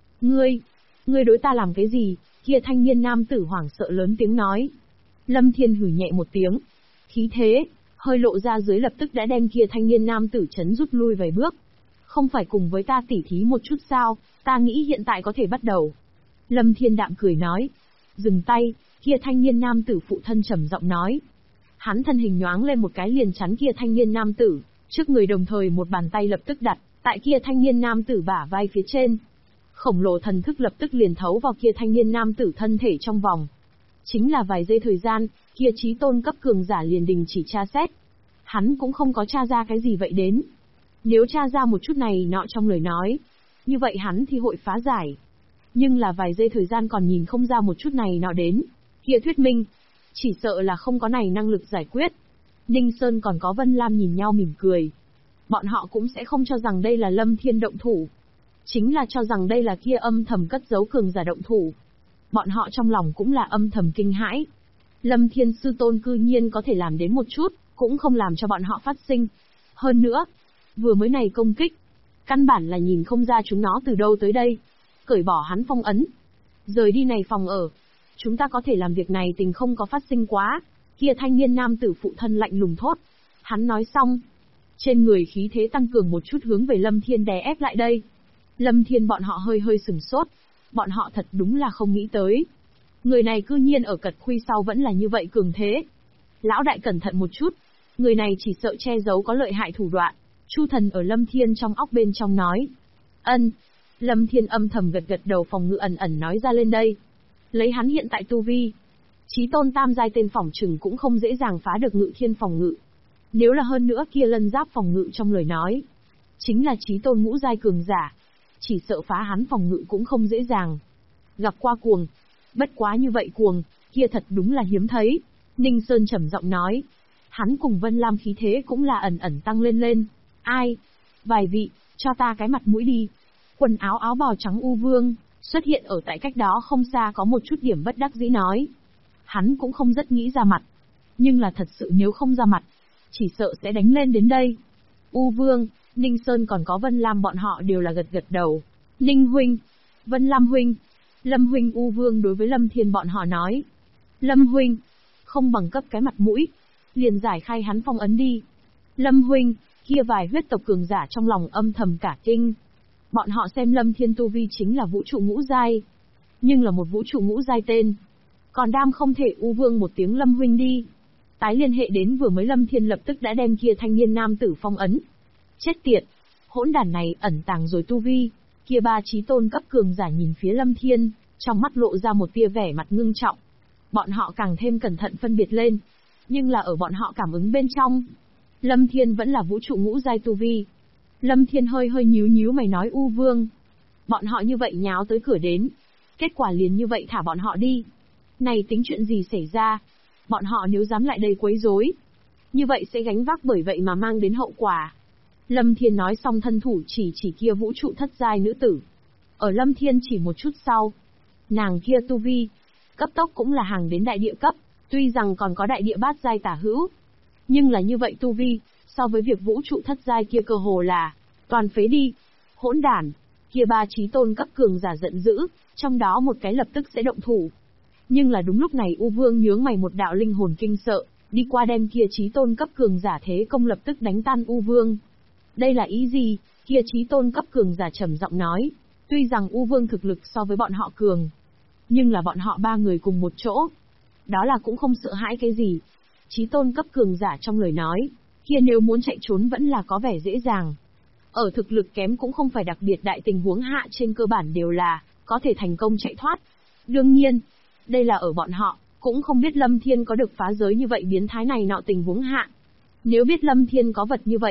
Ngươi đối ta làm cái gì? Kia thanh niên nam tử hoảng sợ lớn tiếng nói. Lâm Thiên hử nhẹ một tiếng. Khí thế, hơi lộ ra dưới lập tức đã đem kia thanh niên nam tử chấn rút lui vài bước. Không phải cùng với ta tỉ thí một chút sao, ta nghĩ hiện tại có thể bắt đầu. Lâm Thiên đạm cười nói. Dừng tay, kia thanh niên nam tử phụ thân trầm giọng nói. Hắn thân hình nhoáng lên một cái liền chắn kia thanh niên nam tử, trước người đồng thời một bàn tay lập tức đặt tại kia thanh niên nam tử bả vai phía trên. Khổng lồ thần thức lập tức liền thấu vào kia thanh niên nam tử thân thể trong vòng. Chính là vài giây thời gian, kia chí tôn cấp cường giả liền đình chỉ tra xét. Hắn cũng không có tra ra cái gì vậy đến. Nếu tra ra một chút này nọ trong lời nói, như vậy hắn thì hội phá giải. Nhưng là vài giây thời gian còn nhìn không ra một chút này nọ đến. Kia thuyết minh, chỉ sợ là không có này năng lực giải quyết. Ninh Sơn còn có Vân Lam nhìn nhau mỉm cười. Bọn họ cũng sẽ không cho rằng đây là Lâm Thiên động thủ. Chính là cho rằng đây là kia âm thầm cất giấu cường giả động thủ. Bọn họ trong lòng cũng là âm thầm kinh hãi. Lâm Thiên sư tôn cư nhiên có thể làm đến một chút, cũng không làm cho bọn họ phát sinh. Hơn nữa, vừa mới này công kích, căn bản là nhìn không ra chúng nó từ đâu tới đây. Cởi bỏ hắn phong ấn, rời đi này phòng ở. Chúng ta có thể làm việc này tình không có phát sinh quá. Kia thanh niên nam tử phụ thân lạnh lùng thốt. Hắn nói xong, trên người khí thế tăng cường một chút hướng về Lâm Thiên đè ép lại đây. Lâm Thiên bọn họ hơi sửng sốt. Bọn họ thật đúng là không nghĩ tới. Người này cư nhiên ở cật khuy sau vẫn là như vậy cường thế. Lão đại cẩn thận một chút. Người này chỉ sợ che giấu có lợi hại thủ đoạn. Chu thần ở Lâm Thiên trong óc bên trong nói. Ân. Lâm Thiên âm thầm gật đầu phòng ngự ẩn nói ra lên đây. Lấy hắn hiện tại tu vi, chí tôn tam giai tên phỏng trừng cũng không dễ dàng phá được ngự thiên phòng ngự. Nếu là hơn nữa kia lân giáp phòng ngự trong lời nói, chính là chí tôn ngũ giai cường giả, chỉ sợ phá hắn phòng ngự cũng không dễ dàng. Gặp qua cuồng, bất quá như vậy cuồng, kia thật đúng là hiếm thấy. Ninh Sơn trầm giọng nói, hắn cùng Vân Lam khí thế cũng là ẩn tăng lên. Ai? Vài vị, cho ta cái mặt mũi đi. Quần áo bào trắng U Vương xuất hiện ở tại cách đó không xa có một chút điểm bất đắc dĩ nói. Hắn cũng không rất nghĩ ra mặt. Nhưng là thật sự nếu không ra mặt, chỉ sợ sẽ đánh lên đến đây. U Vương, Ninh Sơn còn có Vân Lam bọn họ đều là gật đầu. Ninh huynh, Vân Lam huynh, Lâm huynh. U Vương đối với Lâm Thiên bọn họ nói. Lâm huynh, không bằng cấp cái mặt mũi, liền giải khai hắn phong ấn đi. Lâm huynh, kia vài huyết tộc cường giả trong lòng âm thầm cả kinh. Bọn họ xem Lâm Thiên tu vi chính là vũ trụ ngũ giai, nhưng là một vũ trụ ngũ giai tên. Còn đam không thể U Vương một tiếng Lâm huynh đi. Tái liên hệ đến vừa mới Lâm Thiên lập tức đã đem kia thanh niên nam tử phong ấn. Chết tiệt, hỗn đản này ẩn tàng rồi tu vi. Kia 3 chí tôn cấp cường giả nhìn phía Lâm Thiên, trong mắt lộ ra một tia vẻ mặt ngưng trọng. Bọn họ càng thêm cẩn thận phân biệt lên, nhưng là ở bọn họ cảm ứng bên trong, Lâm Thiên vẫn là vũ trụ ngũ giai tu vi. Lâm Thiên hơi nhíu mày nói U Vương. Bọn họ như vậy nháo tới cửa đến. Kết quả liền như vậy thả bọn họ đi. Này tính chuyện gì xảy ra? Bọn họ nếu dám lại đây quấy rối, như vậy sẽ gánh vác bởi vậy mà mang đến hậu quả. Lâm Thiên nói xong thân thủ chỉ kia vũ trụ thất giai nữ tử. Ở Lâm Thiên chỉ một chút sau, nàng kia tu vi, cấp tốc cũng là hàng đến đại địa cấp. Tuy rằng còn có đại địa bát giai tả hữu, nhưng là như vậy tu vi, so với việc vũ trụ thất giai kia cơ hồ là toàn phế đi. Hỗn đản, kia 3 chí tôn cấp cường giả giận dữ, trong đó một cái lập tức sẽ động thủ. Nhưng là đúng lúc này U Vương nhướng mày một đạo linh hồn kinh sợ, đi qua đem kia chí tôn cấp cường giả thế công lập tức đánh tan U Vương. Đây là ý gì? Kia chí tôn cấp cường giả trầm giọng nói, tuy rằng U Vương thực lực so với bọn họ cường, nhưng là bọn họ 3 người cùng một chỗ, đó là cũng không sợ hãi cái gì. Chí tôn cấp cường giả trong lời nói, kia nếu muốn chạy trốn vẫn là có vẻ dễ dàng. Ở thực lực kém cũng không phải đặc biệt đại tình huống hạ trên cơ bản đều là có thể thành công chạy thoát. Đương nhiên, đây là ở bọn họ cũng không biết Lâm Thiên có được phá giới như vậy biến thái này nọ tình huống hạ. Nếu biết Lâm Thiên có vật như vậy,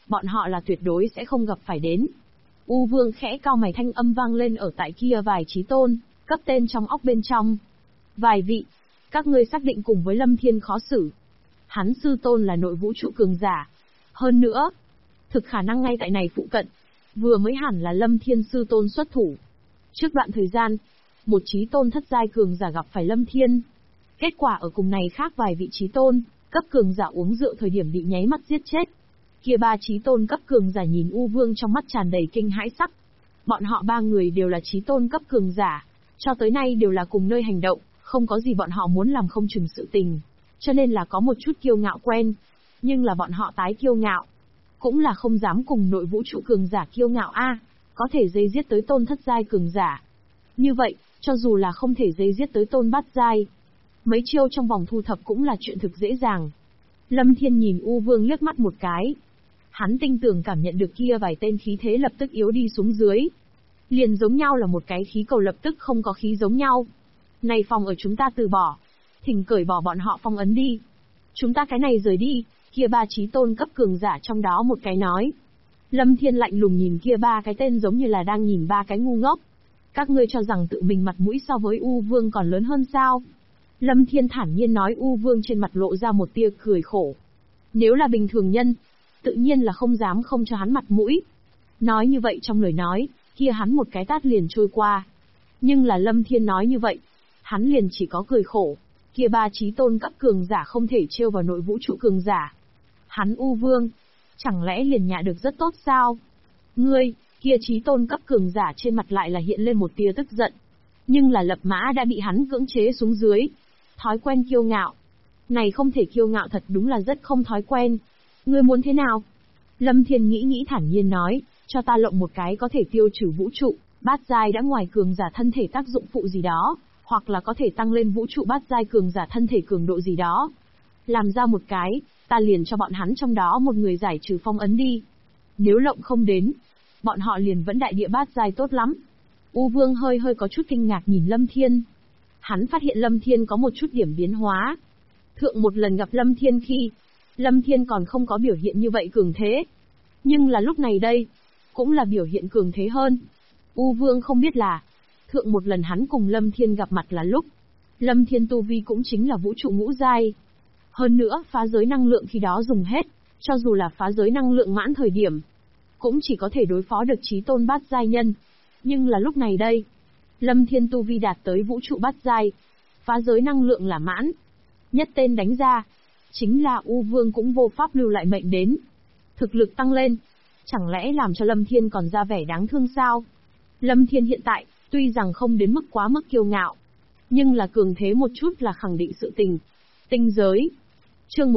bọn họ là tuyệt đối sẽ không gặp phải đến. U Vương khẽ cau mày, thanh âm vang lên ở tại kia vài chí tôn, cấp tên trong óc bên trong. Vài vị, các ngươi xác định cùng với Lâm Thiên khó xử. Hắn sư tôn là nội vũ trụ cường giả. Hơn nữa, thực khả năng ngay tại này phụ cận, vừa mới hẳn là Lâm Thiên sư tôn xuất thủ. Trước đoạn thời gian, một chí tôn thất giai cường giả gặp phải Lâm Thiên. Kết quả ở cùng này khác vài vị chí tôn, cấp cường giả uống rượu thời điểm bị nháy mắt giết chết. Kia ba chí tôn cấp cường giả nhìn U Vương trong mắt tràn đầy kinh hãi sắc. Bọn họ ba người đều là chí tôn cấp cường giả, cho tới nay đều là cùng nơi hành động, không có gì bọn họ muốn làm không chừng sự tình, cho nên là có một chút kiêu ngạo quen. Nhưng là bọn họ tái kiêu ngạo, cũng là không dám cùng nội vũ trụ cường giả kiêu ngạo a, có thể dây giết tới tôn thất giai cường giả. Như vậy, cho dù là không thể dây giết tới tôn bát giai, mấy chiêu trong vòng thu thập cũng là chuyện thực dễ dàng. Lâm Thiên nhìn U Vương liếc mắt một cái. Hắn tinh tường cảm nhận được kia vài tên khí thế lập tức yếu đi xuống dưới. Liền giống nhau là một cái khí cầu lập tức không có khí giống nhau. Này phòng ở chúng ta từ bỏ. Thỉnh cởi bỏ bọn họ phong ấn đi. Chúng ta cái này rời đi, kia ba chí tôn cấp cường giả trong đó một cái nói. Lâm Thiên lạnh lùng nhìn kia ba cái tên giống như là đang nhìn ba cái ngu ngốc. Các ngươi cho rằng tự mình mặt mũi so với U Vương còn lớn hơn sao? Lâm Thiên thản nhiên nói. U Vương trên mặt lộ ra một tia cười khổ. Nếu là bình thường nhân, tự nhiên là không dám không cho hắn mặt mũi. Nói như vậy trong lời nói, kia hắn một cái tát liền trôi qua. Nhưng là Lâm Thiên nói như vậy, hắn liền chỉ có cười khổ. Kia ba chí tôn cấp cường giả không thể trêu vào nội vũ trụ cường giả. Hắn U Vương, chẳng lẽ liền nhạ được rất tốt sao? Ngươi, kia chí tôn cấp cường giả trên mặt lại là hiện lên một tia tức giận. Nhưng là lập mã đã bị hắn cưỡng chế xuống dưới. Thói quen kiêu ngạo. Này không thể kiêu ngạo thật đúng là rất không thói quen. Ngươi muốn thế nào? Lâm Thiên nghĩ thản nhiên nói, cho ta lộng một cái có thể tiêu trừ vũ trụ, bát giai đã ngoài cường giả thân thể tác dụng phụ gì đó, hoặc là có thể tăng lên vũ trụ bát giai cường giả thân thể cường độ gì đó. Làm ra một cái, ta liền cho bọn hắn trong đó một người giải trừ phong ấn đi. Nếu lộng không đến, bọn họ liền vẫn đại địa bát giai tốt lắm. U Vương hơi có chút kinh ngạc nhìn Lâm Thiên. Hắn phát hiện Lâm Thiên có một chút điểm biến hóa. Thượng một lần gặp Lâm Thiên khi, Lâm Thiên còn không có biểu hiện như vậy cường thế. Nhưng là lúc này đây, cũng là biểu hiện cường thế hơn. U Vương không biết là, thượng một lần hắn cùng Lâm Thiên gặp mặt là lúc, Lâm Thiên tu vi cũng chính là vũ trụ ngũ giai. Hơn nữa, phá giới năng lượng khi đó dùng hết, cho dù là phá giới năng lượng mãn thời điểm, cũng chỉ có thể đối phó được chí tôn bát giai nhân. Nhưng là lúc này đây, Lâm Thiên tu vi đạt tới vũ trụ bát giai, phá giới năng lượng là mãn. Nhất tên đánh ra, chính là U Vương cũng vô pháp lưu lại mệnh đến. Thực lực tăng lên, chẳng lẽ làm cho Lâm Thiên còn ra vẻ đáng thương sao? Lâm Thiên hiện tại, tuy rằng không đến mức quá mức kiêu ngạo, nhưng là cường thế một chút là khẳng định sự tình. Tinh giới. Chương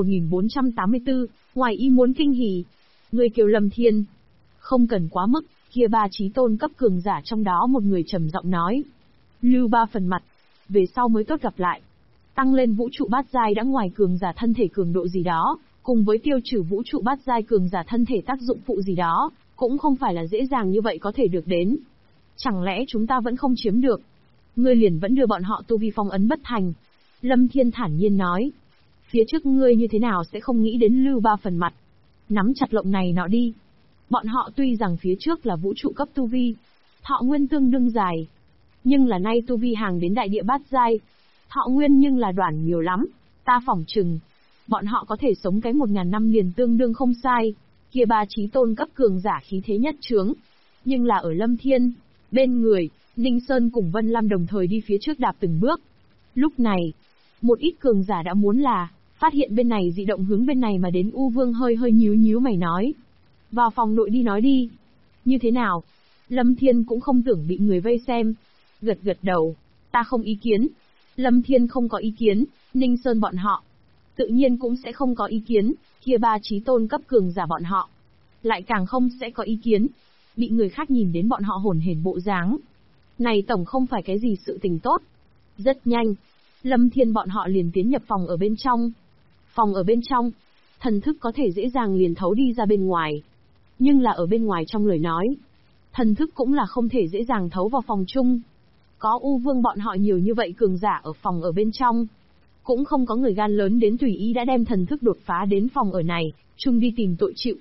1484, ngoài ý muốn kinh hỉ. Người kêu Lâm Thiên. Không cần quá mức, kia ba chí tôn cấp cường giả trong đó một người trầm giọng nói. Lưu ba phần mặt, về sau mới tốt gặp lại. Tăng lên vũ trụ bát giai đã ngoài cường giả thân thể cường độ gì đó, cùng với tiêu trừ vũ trụ bát giai cường giả thân thể tác dụng phụ gì đó, cũng không phải là dễ dàng như vậy có thể được đến. Chẳng lẽ chúng ta vẫn không chiếm được? Ngươi liền vẫn đưa bọn họ tu vi phong ấn bất thành. Lâm Thiên thản nhiên nói. Phía trước ngươi như thế nào sẽ không nghĩ đến lưu ba phần mặt. Nắm chặt lộng này nọ đi. Bọn họ tuy rằng phía trước là vũ trụ cấp tu vi, thọ nguyên tương đương dài. Nhưng là nay tu vi hàng đến đại địa bát giai, thọ nguyên nhưng là đoạn nhiều lắm. Ta phỏng chừng, bọn họ có thể sống cái 1000 năm liền tương đương không sai. Kia ba chí tôn cấp cường giả khí thế nhất trướng. Nhưng là ở Lâm Thiên, bên người, Ninh Sơn cùng Vân Lam đồng thời đi phía trước đạp từng bước. Lúc này, một ít cường giả đã muốn là, phát hiện bên này dị động hướng bên này mà đến. U Vương hơi nhíu mày nói. Vào phòng nội đi nói đi. Như thế nào? Lâm Thiên cũng không tưởng bị người vây xem. Gật đầu. Ta không ý kiến. Lâm Thiên không có ý kiến, Ninh Sơn bọn họ tự nhiên cũng sẽ không có ý kiến, kia ba chí tôn cấp cường giả bọn họ lại càng không sẽ có ý kiến. Bị người khác nhìn đến bọn họ hổn hển bộ dáng, này tổng không phải cái gì sự tình tốt. Rất nhanh, Lâm Thiên bọn họ liền tiến nhập phòng ở bên trong. Phòng ở bên trong, thần thức có thể dễ dàng liền thấu đi ra bên ngoài. Nhưng là ở bên ngoài trong lời nói, thần thức cũng là không thể dễ dàng thấu vào phòng chung. Có U Vương bọn họ nhiều như vậy cường giả ở phòng ở bên trong, cũng không có người gan lớn đến tùy ý đã đem thần thức đột phá đến phòng ở này, chung đi tìm tội chịu.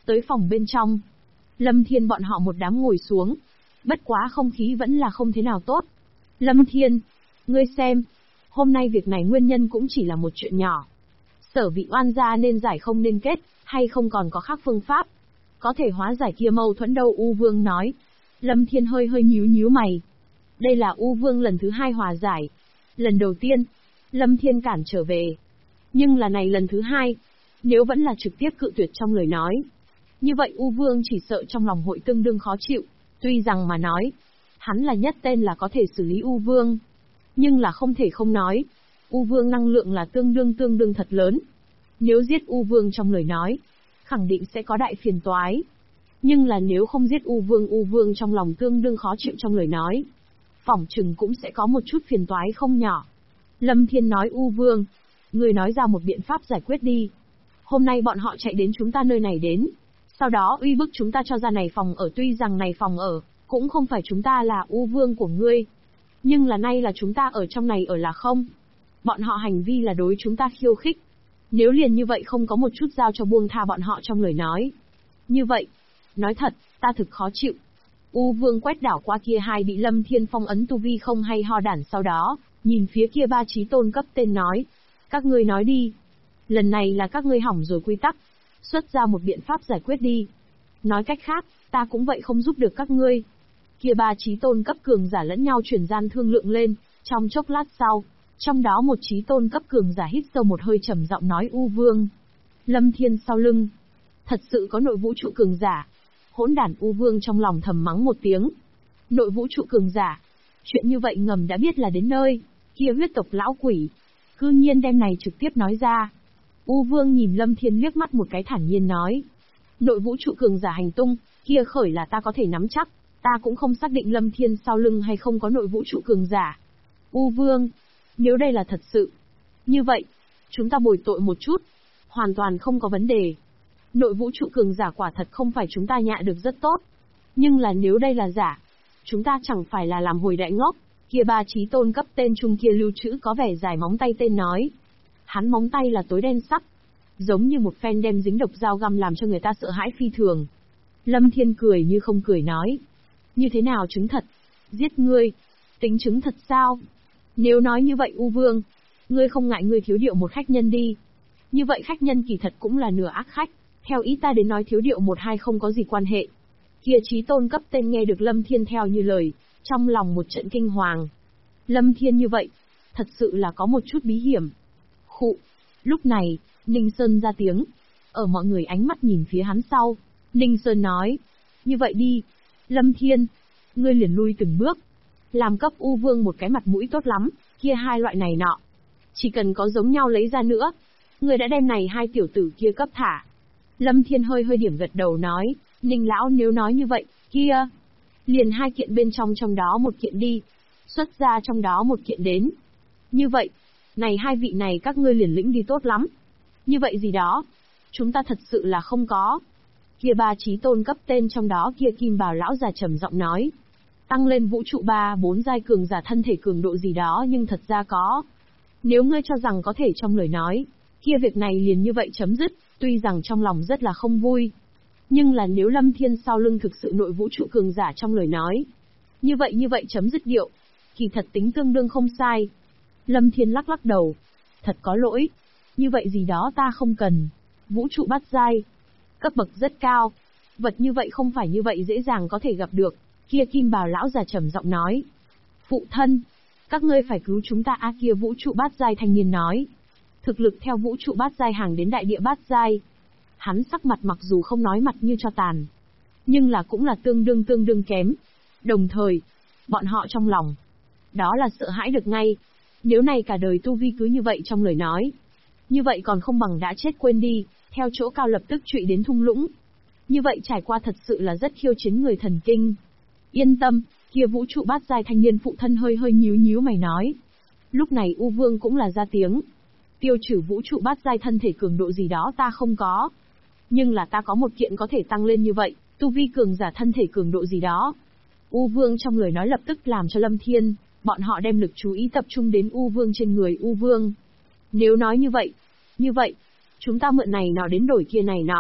Tới phòng bên trong, Lâm Thiên bọn họ một đám ngồi xuống. Bất quá không khí vẫn là không thế nào tốt. Lâm Thiên, ngươi xem, hôm nay việc này nguyên nhân cũng chỉ là một chuyện nhỏ. Sở vị oan gia nên giải không nên kết, hay không còn có khác phương pháp. Có thể hóa giải kia mâu thuẫn đâu, U Vương nói. Lâm Thiên hơi nhíu mày. Đây là U Vương lần thứ 2 hòa giải. Lần đầu tiên, Lâm Thiên cản trở về. Nhưng là này lần thứ 2, nếu vẫn là trực tiếp cự tuyệt trong lời nói. Như vậy U Vương chỉ sợ trong lòng hội tương đương khó chịu. Tuy rằng mà nói, hắn là nhất tên là có thể xử lý U Vương. Nhưng là không thể không nói, U Vương năng lượng là tương đương thật lớn. Nếu giết U Vương trong lời nói, khẳng định sẽ có đại phiền toái. Nhưng là nếu không giết U Vương trong lòng tương đương khó chịu trong lời nói, phỏng chừng cũng sẽ có một chút phiền toái không nhỏ. Lâm Thiên nói, U Vương, người nói ra một biện pháp giải quyết đi. Hôm nay bọn họ chạy đến chúng ta nơi này đến, sau đó uy bức chúng ta cho ra này phòng ở, tuy rằng này phòng ở cũng không phải chúng ta là U Vương của ngươi, nhưng là nay là chúng ta ở trong này ở là không. Bọn họ hành vi là đối chúng ta khiêu khích. Nếu liền như vậy không có một chút giao cho buông tha bọn họ trong lời nói. Như vậy, nói thật, ta thực khó chịu. U Vương quét đảo qua kia 2 bị Lâm Thiên phong ấn tu vi không hay ho đản, sau đó nhìn phía kia 3 chí tôn cấp tên nói. Các ngươi nói đi. Lần này là các ngươi hỏng rồi quy tắc. Xuất ra một biện pháp giải quyết đi. Nói cách khác, ta cũng vậy không giúp được các ngươi. Kia 3 chí tôn cấp cường giả lẫn nhau chuyển gian thương lượng lên, trong chốc lát sau, trong đó một chí tôn cấp cường giả hít sâu một hơi trầm giọng nói, U Vương, Lâm Thiên sau lưng, thật sự có nội vũ trụ cường giả. Hỗn đản, U Vương trong lòng thầm mắng một tiếng. Nội vũ trụ cường giả, chuyện như vậy ngầm đã biết là đến nơi, kia huyết tộc lão quỷ, cư nhiên đem này trực tiếp nói ra. U Vương nhìn Lâm Thiên liếc mắt một cái thản nhiên nói, nội vũ trụ cường giả hành tung, kia khởi là ta có thể nắm chắc, ta cũng không xác định Lâm Thiên sau lưng hay không có nội vũ trụ cường giả. U Vương, nếu đây là thật sự, như vậy, chúng ta bồi tội một chút, hoàn toàn không có vấn đề. Nội vũ trụ cường giả quả thật không phải chúng ta nhạ được rất tốt. Nhưng là nếu đây là giả, chúng ta chẳng phải là làm hồi đại ngốc. Kia 3 chí tôn cấp tên trung kia lưu trữ có vẻ dài móng tay tên nói. Hắn móng tay là tối đen sắc, giống như một phen đem dính độc dao găm làm cho người ta sợ hãi phi thường. Lâm Thiên cười như không cười nói. Như thế nào chứng thật? Giết ngươi, tính chứng thật sao? Nếu nói như vậy, U Vương, ngươi không ngại ngươi thiếu điệu một khách nhân đi. Như vậy khách nhân kỳ thật cũng là nửa ác khách. Theo ý ta đến nói thiếu điệu 1-2 không có gì quan hệ. Kia chí tôn cấp tên nghe được Lâm Thiên theo như lời, trong lòng một trận kinh hoàng. Lâm Thiên như vậy, thật sự là có một chút bí hiểm. Khụ. Lúc này, Ninh Sơn ra tiếng. Ở mọi người ánh mắt nhìn phía hắn sau, Ninh Sơn nói. Như vậy đi, Lâm Thiên, ngươi liền lui từng bước. Làm cấp U Vương một cái mặt mũi tốt lắm, kia 2 loại này nọ. Chỉ cần có giống nhau lấy ra nữa. Ngươi đã đem này 2 tiểu tử kia cấp thả. Lâm Thiên hơi điểm gật đầu nói, Ninh lão nếu nói như vậy, kia, liền 2 kiện bên trong đó một kiện đi, xuất ra trong đó một kiện đến. Như vậy, này 2 vị này các ngươi liền lĩnh đi tốt lắm. Như vậy gì đó, chúng ta thật sự là không có. Kia 3 chí tôn cấp tên trong đó kia kim bào lão già trầm giọng nói, tăng lên vũ trụ 3-4 giai cường giả thân thể cường độ gì đó, nhưng thật ra có. Nếu ngươi cho rằng có thể trong lời nói, kia việc này liền như vậy chấm dứt. Tuy rằng trong lòng rất là không vui, nhưng là nếu Lâm Thiên sau lưng thực sự nội vũ trụ cường giả trong lời nói, như vậy chấm dứt điệu, kỳ thật tính tương đương không sai. Lâm Thiên lắc đầu, thật có lỗi, như vậy gì đó ta không cần. Vũ trụ bát giai, cấp bậc rất cao, vật như vậy không phải như vậy dễ dàng có thể gặp được. Kia kim bào lão già trầm giọng nói, phụ thân, các ngươi phải cứu chúng ta. Kia vũ trụ bát giai thanh niên nói, thực lực theo vũ trụ bát giai hàng đến đại địa bát giai. Hắn sắc mặt mặc dù không nói mặt như cho tàn, nhưng là cũng là tương đương kém. Đồng thời, bọn họ trong lòng, đó là sợ hãi được ngay. Nếu này cả đời tu vi cứ như vậy trong lời nói, như vậy còn không bằng đã chết quên đi, theo chỗ cao lập tức trụy đến thung lũng. Như vậy trải qua thật sự là rất khiêu chiến người thần kinh. Yên tâm, kia vũ trụ bát giai thanh niên phụ thân hơi nhíu mày nói. Lúc này U Vương cũng là ra tiếng. Tiêu trừ vũ trụ bát giai thân thể cường độ gì đó ta không có. Nhưng là ta có một kiện có thể tăng lên như vậy, tu vi cường giả thân thể cường độ gì đó. U Vương trong lời nói lập tức làm cho Lâm Thiên, bọn họ đem lực chú ý tập trung đến U Vương trên người. U Vương, nếu nói như vậy, chúng ta mượn này nào đến đổi kia này nọ,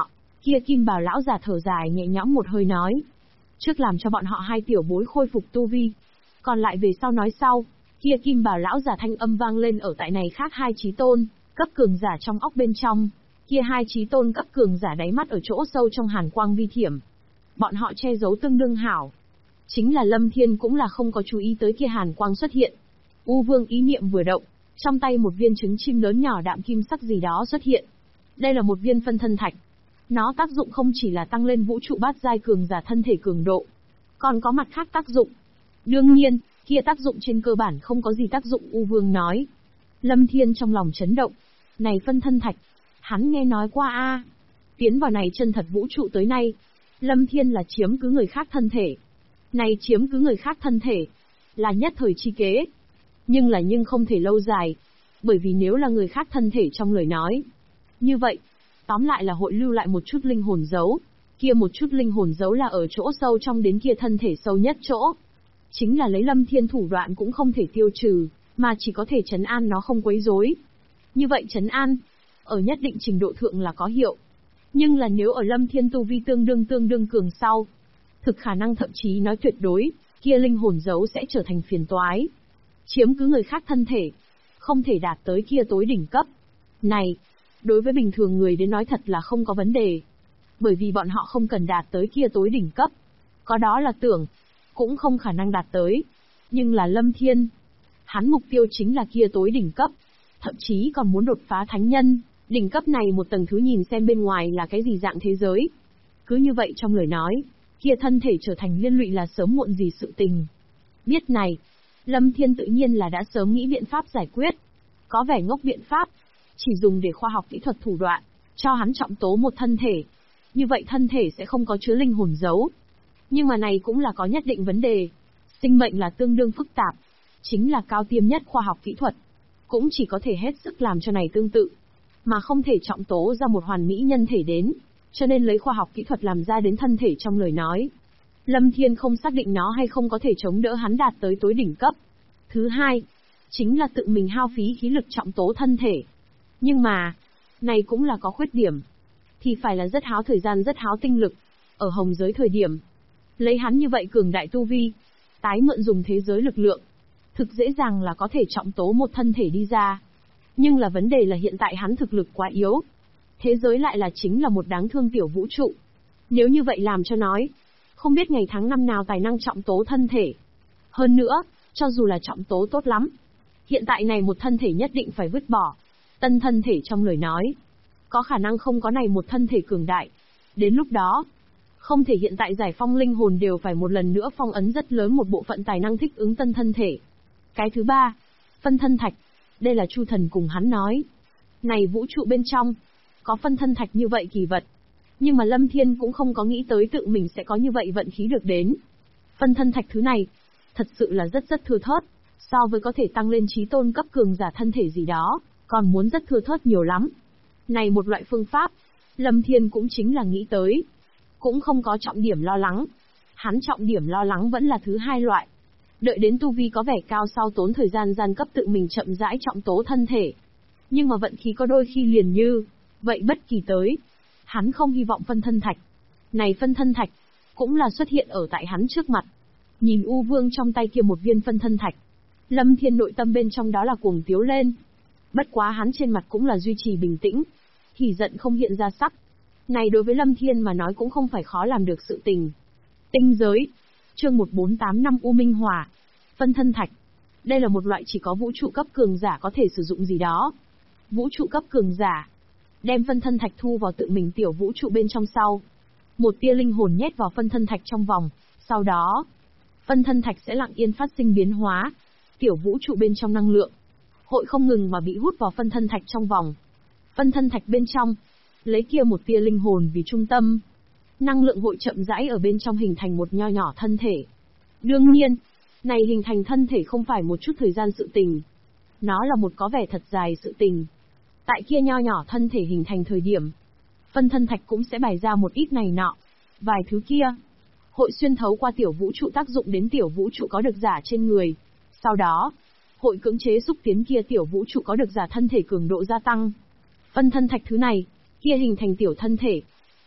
Kia kim bào lão già thở dài nhẹ nhõm một hơi nói. Trước làm cho bọn họ hai tiểu bối khôi phục tu vi. Còn lại về sau nói sau. Kia kim bào lão già thanh âm vang lên ở tại này khác hai chí tôn, cấp cường giả trong óc bên trong. Kia hai chí tôn cấp cường giả đáy mắt ở chỗ sâu trong hàn quang vi thiểm. Bọn họ che giấu tương đương hảo. Chính là Lâm Thiên cũng là không có chú ý tới kia hàn quang xuất hiện. U Vương ý niệm vừa động, trong tay một viên trứng chim lớn nhỏ đạm kim sắc gì đó xuất hiện. Đây là một viên phân thân thạch. Nó tác dụng không chỉ là tăng lên vũ trụ bát giai cường giả thân thể cường độ, còn có mặt khác tác dụng. Đương nhiên, kia tác dụng trên cơ bản không có gì tác dụng, U Vương nói. Lâm Thiên trong lòng chấn động. Này phân thân thạch, hắn nghe nói qua a. Tiến vào này chân thật vũ trụ tới nay, Lâm Thiên là chiếm cứ người khác thân thể. Này chiếm cứ người khác thân thể, là nhất thời chi kế. Nhưng không thể lâu dài. Bởi vì nếu là người khác thân thể trong lời nói. Như vậy, tóm lại là hội lưu lại một chút linh hồn dấu. Kia một chút linh hồn dấu là ở chỗ sâu trong đến kia thân thể sâu nhất chỗ. Chính là lấy Lâm Thiên thủ đoạn cũng không thể tiêu trừ, mà chỉ có thể trấn an nó không quấy rối. Như vậy trấn an, ở nhất định trình độ thượng là có hiệu. Nhưng là nếu ở Lâm Thiên tu vi tương đương cường sau, thực khả năng thậm chí nói tuyệt đối, kia linh hồn dấu sẽ trở thành phiền toái. Chiếm cứ người khác thân thể, không thể đạt tới kia tối đỉnh cấp. Này, đối với bình thường người đến nói thật là không có vấn đề. Bởi vì bọn họ không cần đạt tới kia tối đỉnh cấp. Có đó là tưởng, cũng không khả năng đạt tới. Nhưng là Lâm Thiên, hắn mục tiêu chính là kia tối đỉnh cấp. Thậm chí còn muốn đột phá thánh nhân, đỉnh cấp này một tầng thứ nhìn xem bên ngoài là cái gì dạng thế giới. Cứ như vậy trong lời nói, kia thân thể trở thành liên lụy là sớm muộn gì sự tình. Biết này, Lâm Thiên tự nhiên là đã sớm nghĩ biện pháp giải quyết. Có vẻ ngốc biện pháp, chỉ dùng để khoa học kỹ thuật thủ đoạn, cho hắn trọng tố một thân thể. Như vậy thân thể sẽ không có chứa linh hồn dấu. Nhưng mà này cũng là có nhất định vấn đề. Sinh mệnh là tương đương phức tạp, chính là cao tiêm nhất khoa học kỹ thuật. Cũng chỉ có thể hết sức làm cho này tương tự, mà không thể trọng tố ra một hoàn mỹ nhân thể đến. Cho nên lấy khoa học kỹ thuật làm ra đến thân thể trong lời nói. Lâm Thiên không xác định nó hay không có thể chống đỡ hắn đạt tới tối đỉnh cấp. Thứ hai, chính là tự mình hao phí khí lực trọng tố thân thể. Nhưng mà, này cũng là có khuyết điểm. Thì phải là rất háo thời gian rất háo tinh lực. Ở hồng giới thời điểm, lấy hắn như vậy cường đại tu vi, tái mượn dùng thế giới lực lượng, thực dễ dàng là có thể trọng tố một thân thể đi ra. Nhưng là vấn đề là hiện tại hắn thực lực quá yếu. Thế giới lại là chính là một đáng thương tiểu vũ trụ. Nếu như vậy làm cho nói, không biết ngày tháng năm nào tài năng trọng tố thân thể. Hơn nữa, cho dù là trọng tố tốt lắm, hiện tại này một thân thể nhất định phải vứt bỏ. Tân thân thể trong lời nói, có khả năng không có này một thân thể cường đại. Đến lúc đó, không thể hiện tại giải phong linh hồn đều phải một lần nữa phong ấn rất lớn một bộ phận tài năng thích ứng tân thân thể. Cái thứ ba, phân thân thạch. Đây là Chu Thần cùng hắn nói. Này vũ trụ bên trong, có phân thân thạch như vậy kỳ vật. Nhưng mà Lâm Thiên cũng không có nghĩ tới tự mình sẽ có như vậy vận khí được đến. Phân thân thạch thứ này, thật sự là rất thưa thớt. So với có thể tăng lên chí tôn cấp cường giả thân thể gì đó, còn muốn rất thưa thớt nhiều lắm. Này một loại phương pháp, Lâm Thiên cũng chính là nghĩ tới. Cũng không có trọng điểm lo lắng. Hắn trọng điểm lo lắng vẫn là thứ hai loại. Đợi đến tu vi có vẻ cao sau tốn thời gian gian cấp tự mình chậm rãi trọng tố thân thể. Nhưng mà vận khí có đôi khi liền như, vậy bất kỳ tới. Hắn không hy vọng phân thân thạch. Này phân thân thạch, cũng là xuất hiện ở tại hắn trước mặt. Nhìn U Vương trong tay kia một viên phân thân thạch. Lâm Thiên nội tâm bên trong đó là cuồng tiếu lên. Bất quá hắn trên mặt cũng là duy trì bình tĩnh. Thì giận không hiện ra sắc. Này đối với Lâm Thiên mà nói cũng không phải khó làm được sự tình. Tinh giới. Chương 1485 U Minh Hỏa. Phân thân thạch. Đây là một loại chỉ có vũ trụ cấp cường giả có thể sử dụng gì đó. Vũ trụ cấp cường giả. Đem phân thân thạch thu vào tự mình tiểu vũ trụ bên trong sau. Một tia linh hồn nhét vào phân thân thạch trong vòng. Sau đó, phân thân thạch sẽ lặng yên phát sinh biến hóa. Tiểu vũ trụ bên trong năng lượng hội không ngừng mà bị hút vào phân thân thạch trong vòng. Phân thân thạch bên trong, lấy kia một tia linh hồn vì trung tâm. Năng lượng hội chậm rãi ở bên trong hình thành một nho nhỏ thân thể. Đương nhiên, này hình thành thân thể không phải một chút thời gian sự tình. Nó là một có vẻ thật dài sự tình. Tại kia nho nhỏ thân thể hình thành thời điểm, phân thân thạch cũng sẽ bày ra một ít này nọ. Vài thứ kia, hội xuyên thấu qua tiểu vũ trụ tác dụng đến tiểu vũ trụ có được giả trên người. Sau đó, hội cưỡng chế xúc tiến kia tiểu vũ trụ có được giả thân thể cường độ gia tăng. Phân thân thạch thứ này, kia hình thành tiểu thân thể,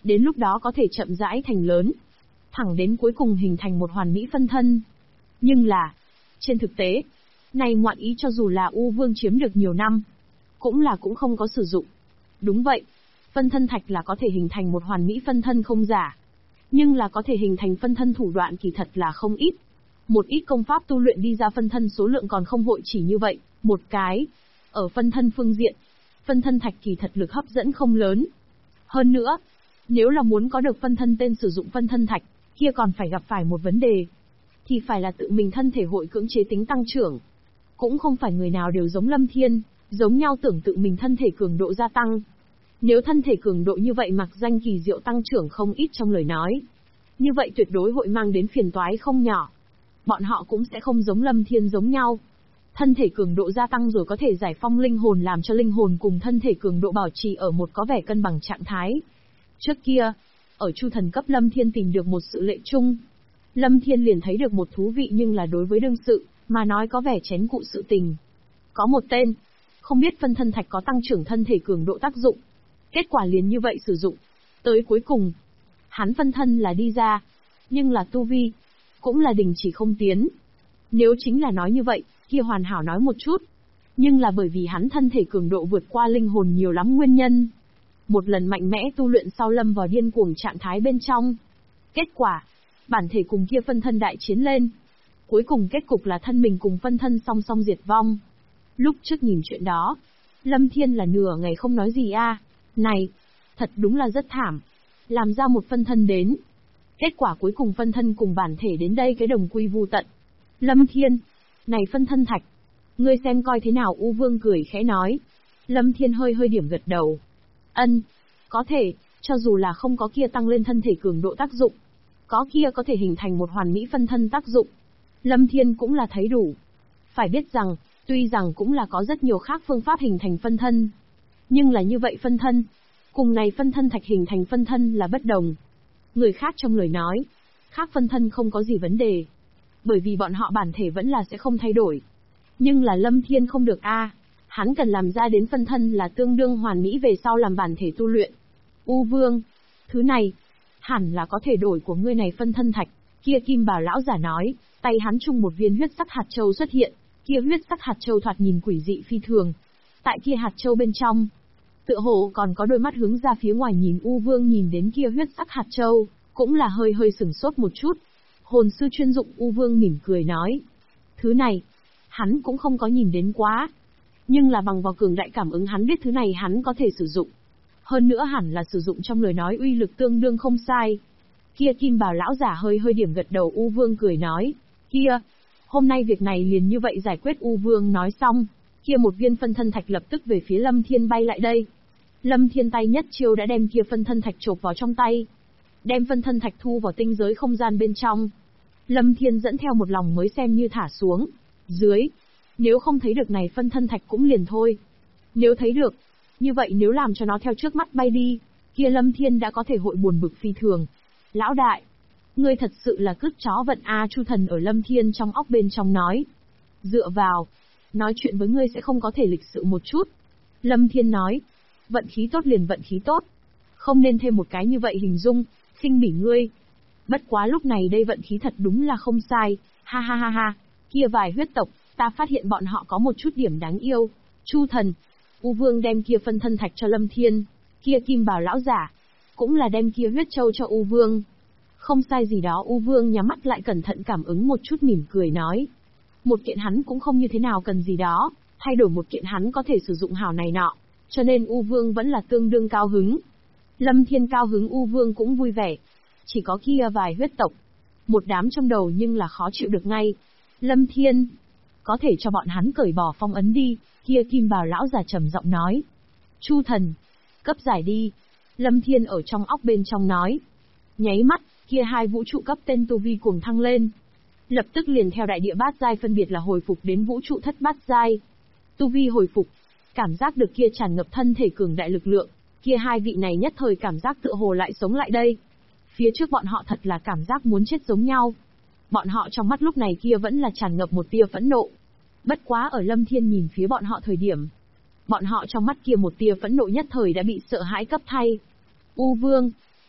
Đến lúc đó có thể chậm rãi thành lớn, thẳng đến cuối cùng hình thành một hoàn mỹ phân thân. Nhưng là, trên thực tế, này ngoạn ý cho dù là U Vương chiếm được nhiều năm, cũng không có sử dụng. Đúng vậy, phân thân thạch là có thể hình thành một hoàn mỹ phân thân không giả. Nhưng là có thể hình thành phân thân thủ đoạn kỳ thật là không ít. Một ít công pháp tu luyện đi ra phân thân số lượng còn không hội chỉ như vậy, một cái. Ở phân thân phương diện, phân thân thạch kỳ thật lực hấp dẫn không lớn. Hơn nữa, nếu là muốn có được phân thân tên sử dụng phân thân thạch, kia còn phải gặp phải một vấn đề. Thì phải là tự mình thân thể hội cưỡng chế tính tăng trưởng. Cũng không phải người nào đều giống Lâm Thiên, giống nhau tưởng tự mình thân thể cường độ gia tăng. Nếu thân thể cường độ như vậy mặc danh kỳ diệu tăng trưởng không ít trong lời nói, như vậy tuyệt đối hội mang đến phiền toái không nhỏ. Bọn họ cũng sẽ không giống Lâm Thiên giống nhau. Thân thể cường độ gia tăng rồi có thể giải phong linh hồn làm cho linh hồn cùng thân thể cường độ bảo trì ở một có vẻ cân bằng trạng thái. Trước kia, ở Chu thần cấp Lâm Thiên tìm được một sự lệ chung. Lâm Thiên liền thấy được một thú vị nhưng là đối với đương sự, mà nói có vẻ chén cụ sự tình. Có một tên, không biết phân thân thạch có tăng trưởng thân thể cường độ tác dụng. Kết quả liền như vậy sử dụng. Tới cuối cùng, hắn phân thân là đi ra, nhưng là tu vi, cũng là đình chỉ không tiến. Nếu chính là nói như vậy, kia hoàn hảo nói một chút. Nhưng là bởi vì hắn thân thể cường độ vượt qua linh hồn nhiều lắm nguyên nhân. Một lần mạnh mẽ tu luyện sau lâm vào điên cuồng trạng thái bên trong. Kết quả, bản thể cùng kia phân thân đại chiến lên. Cuối cùng kết cục là thân mình cùng phân thân song song diệt vong. Lúc trước nhìn chuyện đó, Lâm Thiên là nửa ngày không nói gì a. Này, thật đúng là rất thảm. Làm ra một phân thân đến. Kết quả cuối cùng phân thân cùng bản thể đến đây cái đồng quy vu tận. Lâm Thiên, này phân thân thạch, ngươi xem coi thế nào. U Vương cười khẽ nói. Lâm Thiên hơi hơi điểm gật đầu. Ân, có thể, cho dù là không có kia tăng lên thân thể cường độ tác dụng, có kia có thể hình thành một hoàn mỹ phân thân tác dụng. Lâm Thiên cũng là thấy đủ. Phải biết rằng, tuy rằng cũng là có rất nhiều khác phương pháp hình thành phân thân. Nhưng là như vậy phân thân, cùng này phân thân thạch hình thành phân thân là bất đồng. Người khác trong lời nói, khác phân thân không có gì vấn đề. Bởi vì bọn họ bản thể vẫn là sẽ không thay đổi. Nhưng là Lâm Thiên không được a, hắn cần làm ra đến phân thân là tương đương hoàn mỹ về sau làm bản thể tu luyện. U Vương, thứ này, hẳn là có thể đổi của ngươi này phân thân thạch. Kia Kim Bào lão giả nói, tay hắn chung một viên huyết sắc hạt châu xuất hiện, kia huyết sắc hạt châu thoạt nhìn quỷ dị phi thường. Tại kia hạt châu bên trong, tựa hồ còn có đôi mắt hướng ra phía ngoài nhìn. U Vương nhìn đến kia huyết sắc hạt châu, cũng là hơi hơi sửng sốt một chút. Hồn sư chuyên dụng. U Vương mỉm cười nói, thứ này, hắn cũng không có nhìn đến quá. Nhưng là bằng vào cường đại cảm ứng hắn biết thứ này hắn có thể sử dụng. Hơn nữa hẳn là sử dụng trong lời nói uy lực tương đương không sai. Kia Kim Bào lão giả hơi hơi điểm gật đầu. U Vương cười nói, kia, hôm nay việc này liền như vậy giải quyết. U Vương nói xong, kia một viên phân thân thạch lập tức về phía Lâm Thiên bay lại đây. Lâm Thiên tay nhất chiêu đã đem kia phân thân thạch chộp vào trong tay. Đem phân thân thạch thu vào tinh giới không gian bên trong. Lâm Thiên dẫn theo một lòng mới xem như thả xuống. Dưới, nếu không thấy được này phân thân thạch cũng liền thôi. Nếu thấy được, như vậy nếu làm cho nó theo trước mắt bay đi, kia Lâm Thiên đã có thể hội buồn bực phi thường. Lão đại, ngươi thật sự là cứt chó vận a. Chu thần ở Lâm Thiên trong óc bên trong nói. Dựa vào, nói chuyện với ngươi sẽ không có thể lịch sự một chút. Lâm Thiên nói, vận khí tốt liền vận khí tốt. Không nên thêm một cái như vậy hình dung, khinh bỉ ngươi. Bất quá lúc này đây vận khí thật đúng là không sai, ha ha ha ha. Kia vài huyết tộc, ta phát hiện bọn họ có một chút điểm đáng yêu. Chu thần, U Vương đem kia phân thân thạch cho Lâm Thiên, kia Kim Bào lão giả, cũng là đem kia huyết châu cho U Vương. Không sai gì đó. U Vương nhắm mắt lại cẩn thận cảm ứng một chút mỉm cười nói. Một kiện hắn cũng không như thế nào cần gì đó, thay đổi một kiện hắn có thể sử dụng hảo này nọ, cho nên U Vương vẫn là tương đương cao hứng. Lâm Thiên cao hứng, U Vương cũng vui vẻ. Chỉ có kia vài huyết tộc, một đám trong đầu nhưng là khó chịu được ngay. Lâm Thiên, có thể cho bọn hắn cởi bỏ phong ấn đi. Kia Kim Bào lão già trầm giọng nói. Chu thần, cấp giải đi. Lâm Thiên ở trong óc bên trong nói. Nháy mắt, kia hai vũ trụ cấp tên tu vi cuồng thăng lên. Lập tức liền theo đại địa bát giai phân biệt là hồi phục đến vũ trụ thất bát giai. Tu vi hồi phục, cảm giác được kia tràn ngập thân thể cường đại lực lượng, kia hai vị này nhất thời cảm giác tựa hồ lại sống lại đây. Phía trước bọn họ thật là cảm giác muốn chết giống nhau. Bọn họ trong mắt lúc này kia vẫn là tràn ngập một tia phẫn nộ. Bất quá ở Lâm Thiên nhìn phía bọn họ thời điểm, bọn họ trong mắt kia một tia phẫn nộ nhất thời đã bị sợ hãi cấp thay. U Vương,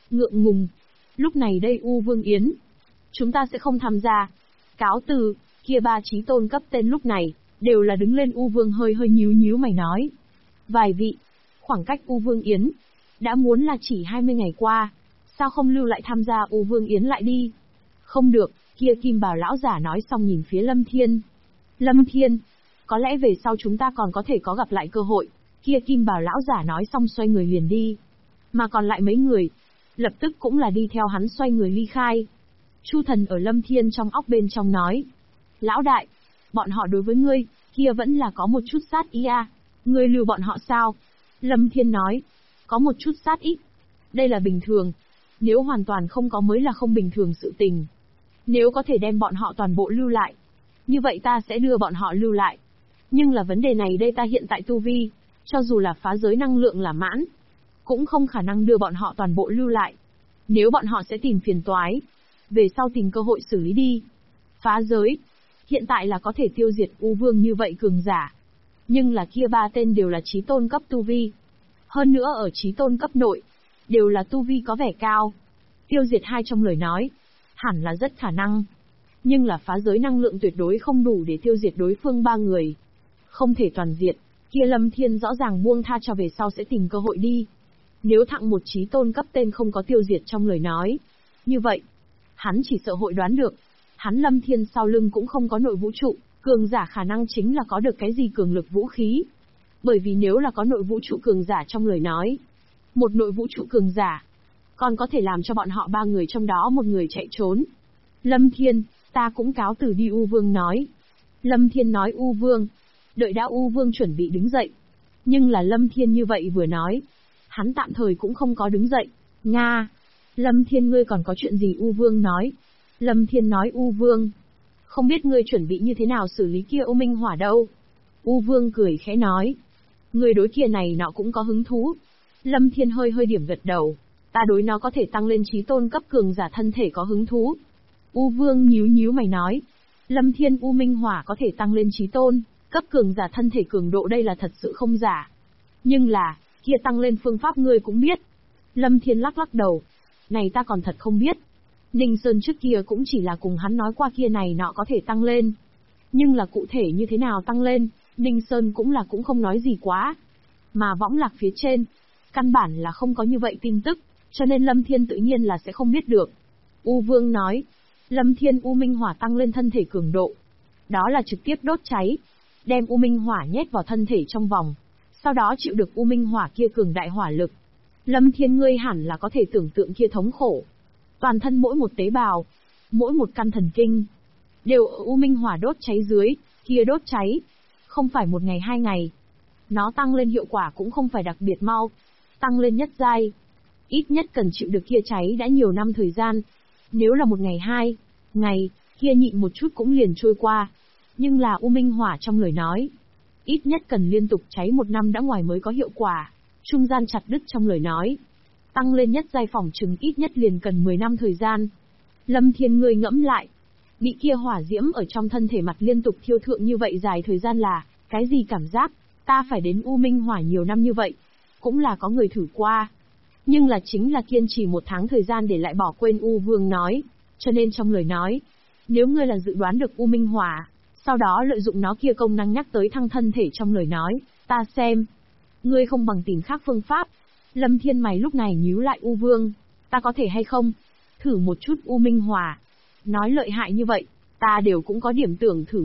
Ngượng ngùng. Lúc này đây U Vương Yến. Chúng ta sẽ không tham gia. Cáo từ, kia ba chí tôn cấp tên lúc này, đều là đứng lên. U Vương hơi hơi nhíu nhíu mày nói. Vài vị, khoảng cách U Vương Yến, đã muốn là chỉ 20 ngày qua, sao không lưu lại tham gia U Vương Yến lại đi? Không được, kia kim bào lão giả nói xong nhìn phía Lâm Thiên. Lâm Thiên, có lẽ về sau chúng ta còn có thể có gặp lại cơ hội. Kia kim bào lão giả nói xong xoay người liền đi. Mà còn lại mấy người, lập tức cũng là đi theo hắn xoay người ly khai. Chu Thần ở Lâm Thiên trong óc bên trong nói. Lão đại, bọn họ đối với ngươi, kia vẫn là có một chút sát ý à. Ngươi lưu bọn họ sao? Lâm Thiên nói. Có một chút sát ý. Đây là bình thường. Nếu hoàn toàn không có mới là không bình thường sự tình. Nếu có thể đem bọn họ toàn bộ lưu lại, như vậy ta sẽ đưa bọn họ lưu lại. Nhưng là vấn đề này đây ta hiện tại tu vi, cho dù là phá giới năng lượng là mãn, cũng không khả năng đưa bọn họ toàn bộ lưu lại. Nếu bọn họ sẽ tìm phiền toái, về sau tìm cơ hội xử lý đi. Phá giới, hiện tại là có thể tiêu diệt U Vương như vậy cường giả. Nhưng là kia ba tên đều là chí tôn cấp tu vi. Hơn nữa ở chí tôn cấp nội, đều là tu vi có vẻ cao. Tiêu diệt hai trong lời nói, hẳn là rất khả năng. Nhưng là phá giới năng lượng tuyệt đối không đủ để tiêu diệt đối phương ba người. Không thể toàn diệt, kia Lâm Thiên rõ ràng buông tha cho về sau sẽ tìm cơ hội đi. Nếu thặng một chí tôn cấp tên không có tiêu diệt trong lời nói, như vậy, hắn chỉ sợ hội đoán được, hắn Lâm Thiên sau lưng cũng không có nội vũ trụ, cường giả khả năng chính là có được cái gì cường lực vũ khí. Bởi vì nếu là có nội vũ trụ cường giả trong lời nói, một nội vũ trụ cường giả, còn có thể làm cho bọn họ ba người trong đó một người chạy trốn. Lâm Thiên, ta cũng cáo từ đi. U Vương nói. Lâm Thiên nói. U Vương, đợi đã. U Vương chuẩn bị đứng dậy. Nhưng là Lâm Thiên như vậy vừa nói, hắn tạm thời cũng không có đứng dậy. Nga, Lâm Thiên ngươi còn có chuyện gì? U Vương nói. Lâm Thiên nói. U Vương, không biết ngươi chuẩn bị như thế nào xử lý kia U Minh Hỏa đâu? U Vương cười khẽ nói. Ngươi đối kia này nọ cũng có hứng thú. Lâm Thiên hơi hơi điểm gật đầu. Ta đối nó có thể tăng lên chí tôn cấp cường giả thân thể có hứng thú. U Vương nhíu nhíu mày nói. Lâm Thiên, U Minh Hỏa có thể tăng lên chí tôn cấp cường giả thân thể cường độ, đây là thật sự không giả. Nhưng là, kia tăng lên phương pháp ngươi cũng biết. Lâm Thiên lắc lắc đầu. Này ta còn thật không biết. Ninh Sơn trước kia cũng chỉ là cùng hắn nói qua kia này nọ có thể tăng lên. Nhưng là cụ thể như thế nào tăng lên, Ninh Sơn cũng không nói gì quá. Mà võng lạc phía trên, căn bản là không có như vậy tin tức, cho nên Lâm Thiên tự nhiên là sẽ không biết được. U Vương nói. Lâm Thiên, U Minh Hỏa tăng lên thân thể cường độ. Đó là trực tiếp đốt cháy. Đem U Minh Hỏa nhét vào thân thể trong vòng. Sau đó chịu được U Minh Hỏa kia cường đại hỏa lực. Lâm Thiên ngươi hẳn là có thể tưởng tượng kia thống khổ. Toàn thân mỗi một tế bào, mỗi một căn thần kinh, đều ở U Minh Hỏa đốt cháy dưới, kia đốt cháy. Không phải một ngày hai ngày. Nó tăng lên hiệu quả cũng không phải đặc biệt mau. Tăng lên nhất giai, ít nhất cần chịu được kia cháy đã nhiều năm thời gian. Nếu là một ngày hai ngày, kia nhịn một chút cũng liền trôi qua. Nhưng là U Minh Hỏa trong lời nói, ít nhất cần liên tục cháy một năm đã ngoài mới có hiệu quả. Trung gian chặt đứt trong lời nói, tăng lên nhất giai phỏng chừng ít nhất liền cần 10 năm thời gian. Lâm Thiên ngươi ngẫm lại, bị kia hỏa diễm ở trong thân thể mặt liên tục thiêu thượng như vậy dài thời gian là cái gì cảm giác? Ta phải đến U Minh Hỏa nhiều năm như vậy, cũng là có người thử qua. Nhưng là chính là kiên trì một tháng thời gian để lại bỏ quên. U Vương nói. Cho nên trong lời nói, nếu ngươi là dự đoán được U Minh Hỏa, sau đó lợi dụng nó kia công năng nhắc tới thăng thân thể trong lời nói, ta xem. Ngươi không bằng tìm khác phương pháp. Lâm Thiên mày lúc này nhíu lại. U Vương, ta có thể hay không thử một chút U Minh Hỏa? Nói lợi hại như vậy, ta đều cũng có điểm tưởng thử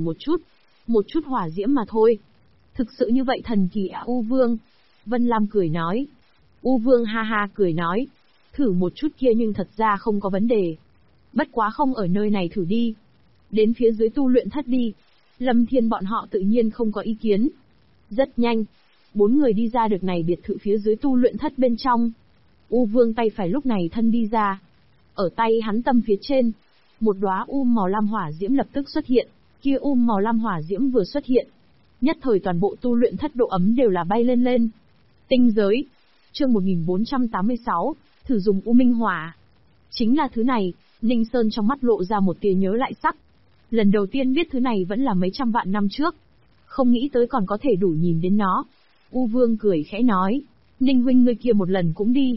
một chút hỏa diễm mà thôi. Thực sự như vậy thần kỳ à? U Vương. Vân Lam cười nói. U Vương ha ha cười nói. Thử một chút kia nhưng thật ra không có vấn đề. Bất quá không ở nơi này thử đi. Đến phía dưới tu luyện thất đi. Lâm Thiên bọn họ tự nhiên không có ý kiến. Rất nhanh, 4 người đi ra được này biệt thự phía dưới tu luyện thất bên trong. U Vương tay phải lúc này thân đi ra. Ở tay hắn tâm phía trên, một đóa màu lam hỏa diễm lập tức xuất hiện. Kia màu lam hỏa diễm vừa xuất hiện, nhất thời toàn bộ tu luyện thất độ ấm đều là bay lên lên. Tinh giới. Chương 1486, thử dùng U Minh Hỏa. Chính là thứ này, Ninh Sơn trong mắt lộ ra một tia nhớ lại sắc. Lần đầu tiên biết thứ này vẫn là mấy trăm vạn năm trước. Không nghĩ tới còn có thể đủ nhìn đến nó. U Vương cười khẽ nói. Ninh huynh ngươi kia một lần cũng đi.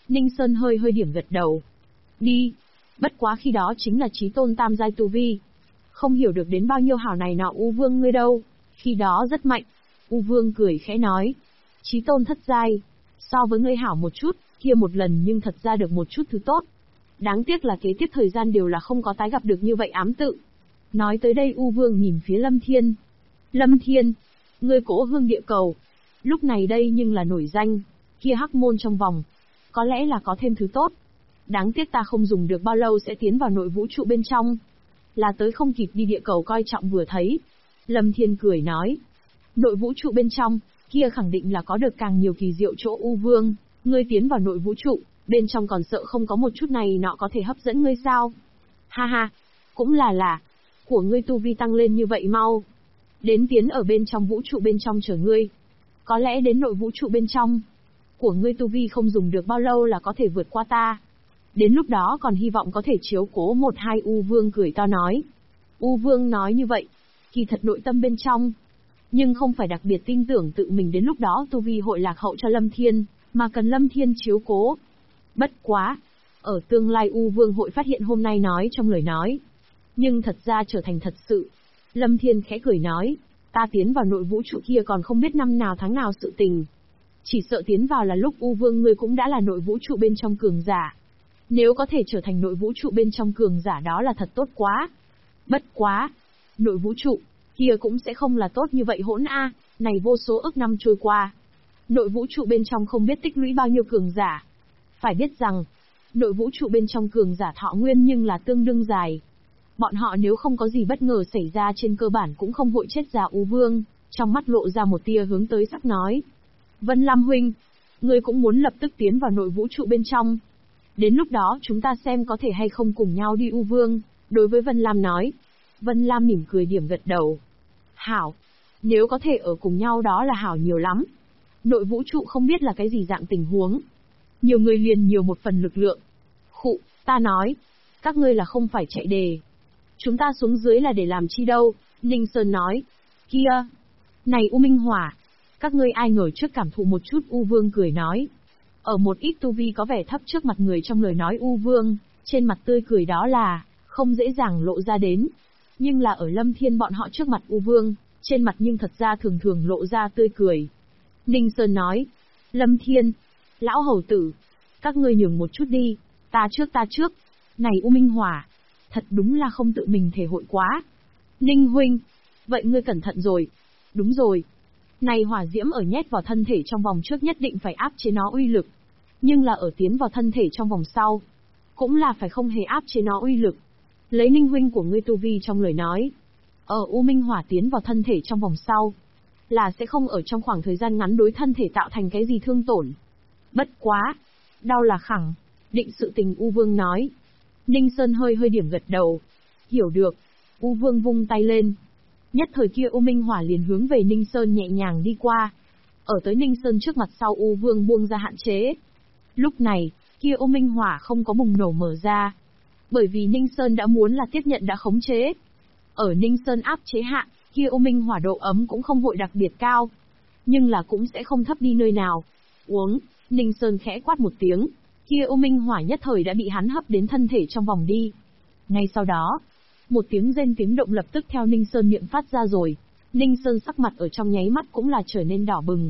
Ninh Sơn hơi hơi điểm gật đầu. Đi. Bất quá khi đó chính là chí tôn tam giai tu vi. Không hiểu được đến bao nhiêu hảo này nọ U Vương ngươi đâu. Khi đó rất mạnh. U Vương cười khẽ nói. Chí tôn thất giai. So với ngươi hảo một chút, kia một lần nhưng thật ra được một chút thứ tốt. Đáng tiếc là kế tiếp thời gian đều là không có tái gặp được như vậy ám tự. Nói tới đây U Vương nhìn phía Lâm Thiên. Lâm Thiên, ngươi Cỗ Hương địa cầu. Lúc này đây nhưng là nổi danh, kia hắc môn trong vòng. Có lẽ là có thêm thứ tốt. Đáng tiếc ta không dùng được bao lâu sẽ tiến vào nội vũ trụ bên trong. Là tới không kịp đi địa cầu coi trọng vừa thấy. Lâm Thiên cười nói. Nội vũ trụ bên trong, kia khẳng định là có được càng nhiều kỳ diệu chỗ U Vương. Ngươi tiến vào nội vũ trụ, bên trong còn sợ không có một chút này nọ có thể hấp dẫn ngươi sao? Ha ha, cũng là, của ngươi tu vi tăng lên như vậy mau. Đến tiến ở bên trong vũ trụ bên trong chờ ngươi. Có lẽ đến nội vũ trụ bên trong, của ngươi tu vi không dùng được bao lâu là có thể vượt qua ta. Đến lúc đó còn hy vọng có thể chiếu cố một hai. U Vương cười to nói. U Vương nói như vậy, kỳ thật nội tâm bên trong, nhưng không phải đặc biệt tin tưởng tự mình đến lúc đó tu vi hội lạc hậu cho Lâm Thiên, mà cần Lâm Thiên chiếu cố. Bất quá, ở tương lai U Vương hội phát hiện hôm nay nói trong lời nói, nhưng thật ra trở thành thật sự. Lâm Thiên khẽ cười nói, ta tiến vào nội vũ trụ kia còn không biết năm nào tháng nào sự tình. Chỉ sợ tiến vào là lúc U Vương ngươi cũng đã là nội vũ trụ bên trong cường giả. Nếu có thể trở thành nội vũ trụ bên trong cường giả đó là thật tốt quá. Bất quá, nội vũ trụ kia cũng sẽ không là tốt như vậy hỗn a, này vô số ức năm trôi qua. Nội vũ trụ bên trong không biết tích lũy bao nhiêu cường giả. Phải biết rằng, nội vũ trụ bên trong cường giả thọ nguyên nhưng là tương đương dài. Bọn họ nếu không có gì bất ngờ xảy ra trên cơ bản cũng không hội chết già. U Vương, trong mắt lộ ra một tia hướng tới sắc nói. Vân Lam huynh, ngươi cũng muốn lập tức tiến vào nội vũ trụ bên trong. Đến lúc đó chúng ta xem có thể hay không cùng nhau đi. U Vương, đối với Vân Lam nói. Vân Lam mỉm cười điểm gật đầu. Hảo, nếu có thể ở cùng nhau đó là hảo nhiều lắm. Nội vũ trụ không biết là cái gì dạng tình huống. Nhiều người liền nhiều một phần lực lượng. Khụ, ta nói, các ngươi là không phải chạy đề. Chúng ta xuống dưới là để làm chi đâu, Ninh Sơn nói. Kia, này U Minh Hỏa, các ngươi ai ngờ trước cảm thụ một chút. U Vương cười nói. Ở một ít tu vi có vẻ thấp trước mặt người trong lời nói U Vương, trên mặt tươi cười đó là, không dễ dàng lộ ra đến. Nhưng là ở Lâm Thiên bọn họ trước mặt U Vương, trên mặt nhưng thật ra thường thường lộ ra tươi cười. Ninh Sơn nói, Lâm Thiên, lão hầu tử, các ngươi nhường một chút đi, ta trước. Này U Minh Hỏa, thật đúng là không tự mình thể hội quá. Ninh huynh, vậy ngươi cẩn thận rồi. Đúng rồi. Này hỏa diễm ở nhét vào thân thể trong vòng trước nhất định phải áp chế nó uy lực. Nhưng là ở tiến vào thân thể trong vòng sau, cũng là phải không hề áp chế nó uy lực. Lấy Ninh huynh của ngươi tu vi trong lời nói, ở U Minh Hỏa tiến vào thân thể trong vòng sau, là sẽ không ở trong khoảng thời gian ngắn đối thân thể tạo thành cái gì thương tổn. Bất quá, đau là khẳng định sự tình. U Vương nói. Ninh Sơn hơi hơi điểm gật đầu. Hiểu được. U Vương vung tay lên. Nhất thời kia U Minh Hỏa liền hướng về Ninh Sơn nhẹ nhàng đi qua. Ở tới Ninh Sơn trước mặt sau U Vương buông ra hạn chế. Lúc này, kia U Minh Hỏa không có bùng nổ mở ra. Bởi vì Ninh Sơn đã muốn là tiếp nhận đã khống chế. Ở Ninh Sơn áp chế hạ, kia U Minh Hỏa độ ấm cũng không hội đặc biệt cao. Nhưng là cũng sẽ không thấp đi nơi nào. Uống, Ninh Sơn khẽ quát một tiếng. Kia U Minh Hỏa nhất thời đã bị hắn hấp đến thân thể trong vòng đi. Ngay sau đó, một tiếng rên tiếng động lập tức theo Ninh Sơn miệng phát ra rồi. Ninh Sơn sắc mặt ở trong nháy mắt cũng là trở nên đỏ bừng.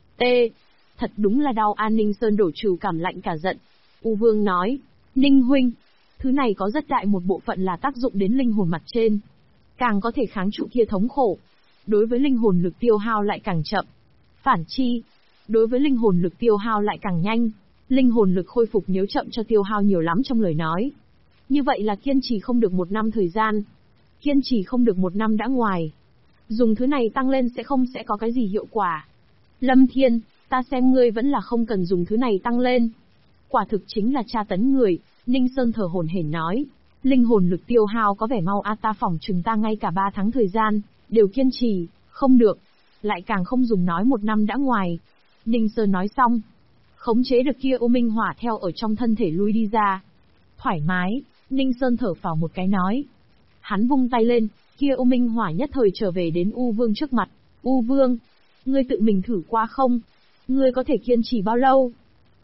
Thật đúng là đau. An Ninh Sơn đổ trừ cảm lạnh cả giận. U Vương nói, Ninh huynh, thứ này có rất đại một bộ phận là tác dụng đến linh hồn mặt trên. Càng có thể kháng trụ kia thống khổ. Đối với linh hồn lực tiêu hao lại càng chậm. Phản chi, đối với linh hồn lực tiêu hao lại càng nhanh. Linh hồn lực khôi phục nếu chậm cho tiêu hao nhiều lắm trong lời nói. Như vậy là kiên trì không được 1 năm thời gian. Kiên trì không được 1 năm đã ngoài. Dùng thứ này tăng lên sẽ có cái gì hiệu quả. Lâm Thiên, ta xem ngươi vẫn là không cần dùng thứ này tăng lên. Quả thực chính là tra tấn người. Ninh Sơn thở hổn hển nói. Linh hồn lực tiêu hao có vẻ mau. Ta phỏng chừng ta ngay cả 3 tháng thời gian, đều kiên trì, không được. Lại càng không dùng nói 1 năm đã ngoài. Ninh Sơn nói xong. Khống chế được kia U Minh Hỏa theo ở trong thân thể lui đi ra. Thoải mái, Ninh Sơn thở phào một cái nói. Hắn vung tay lên, kia U Minh Hỏa nhất thời trở về đến U Vương trước mặt. U Vương, ngươi tự mình thử qua không? Ngươi có thể kiên trì bao lâu?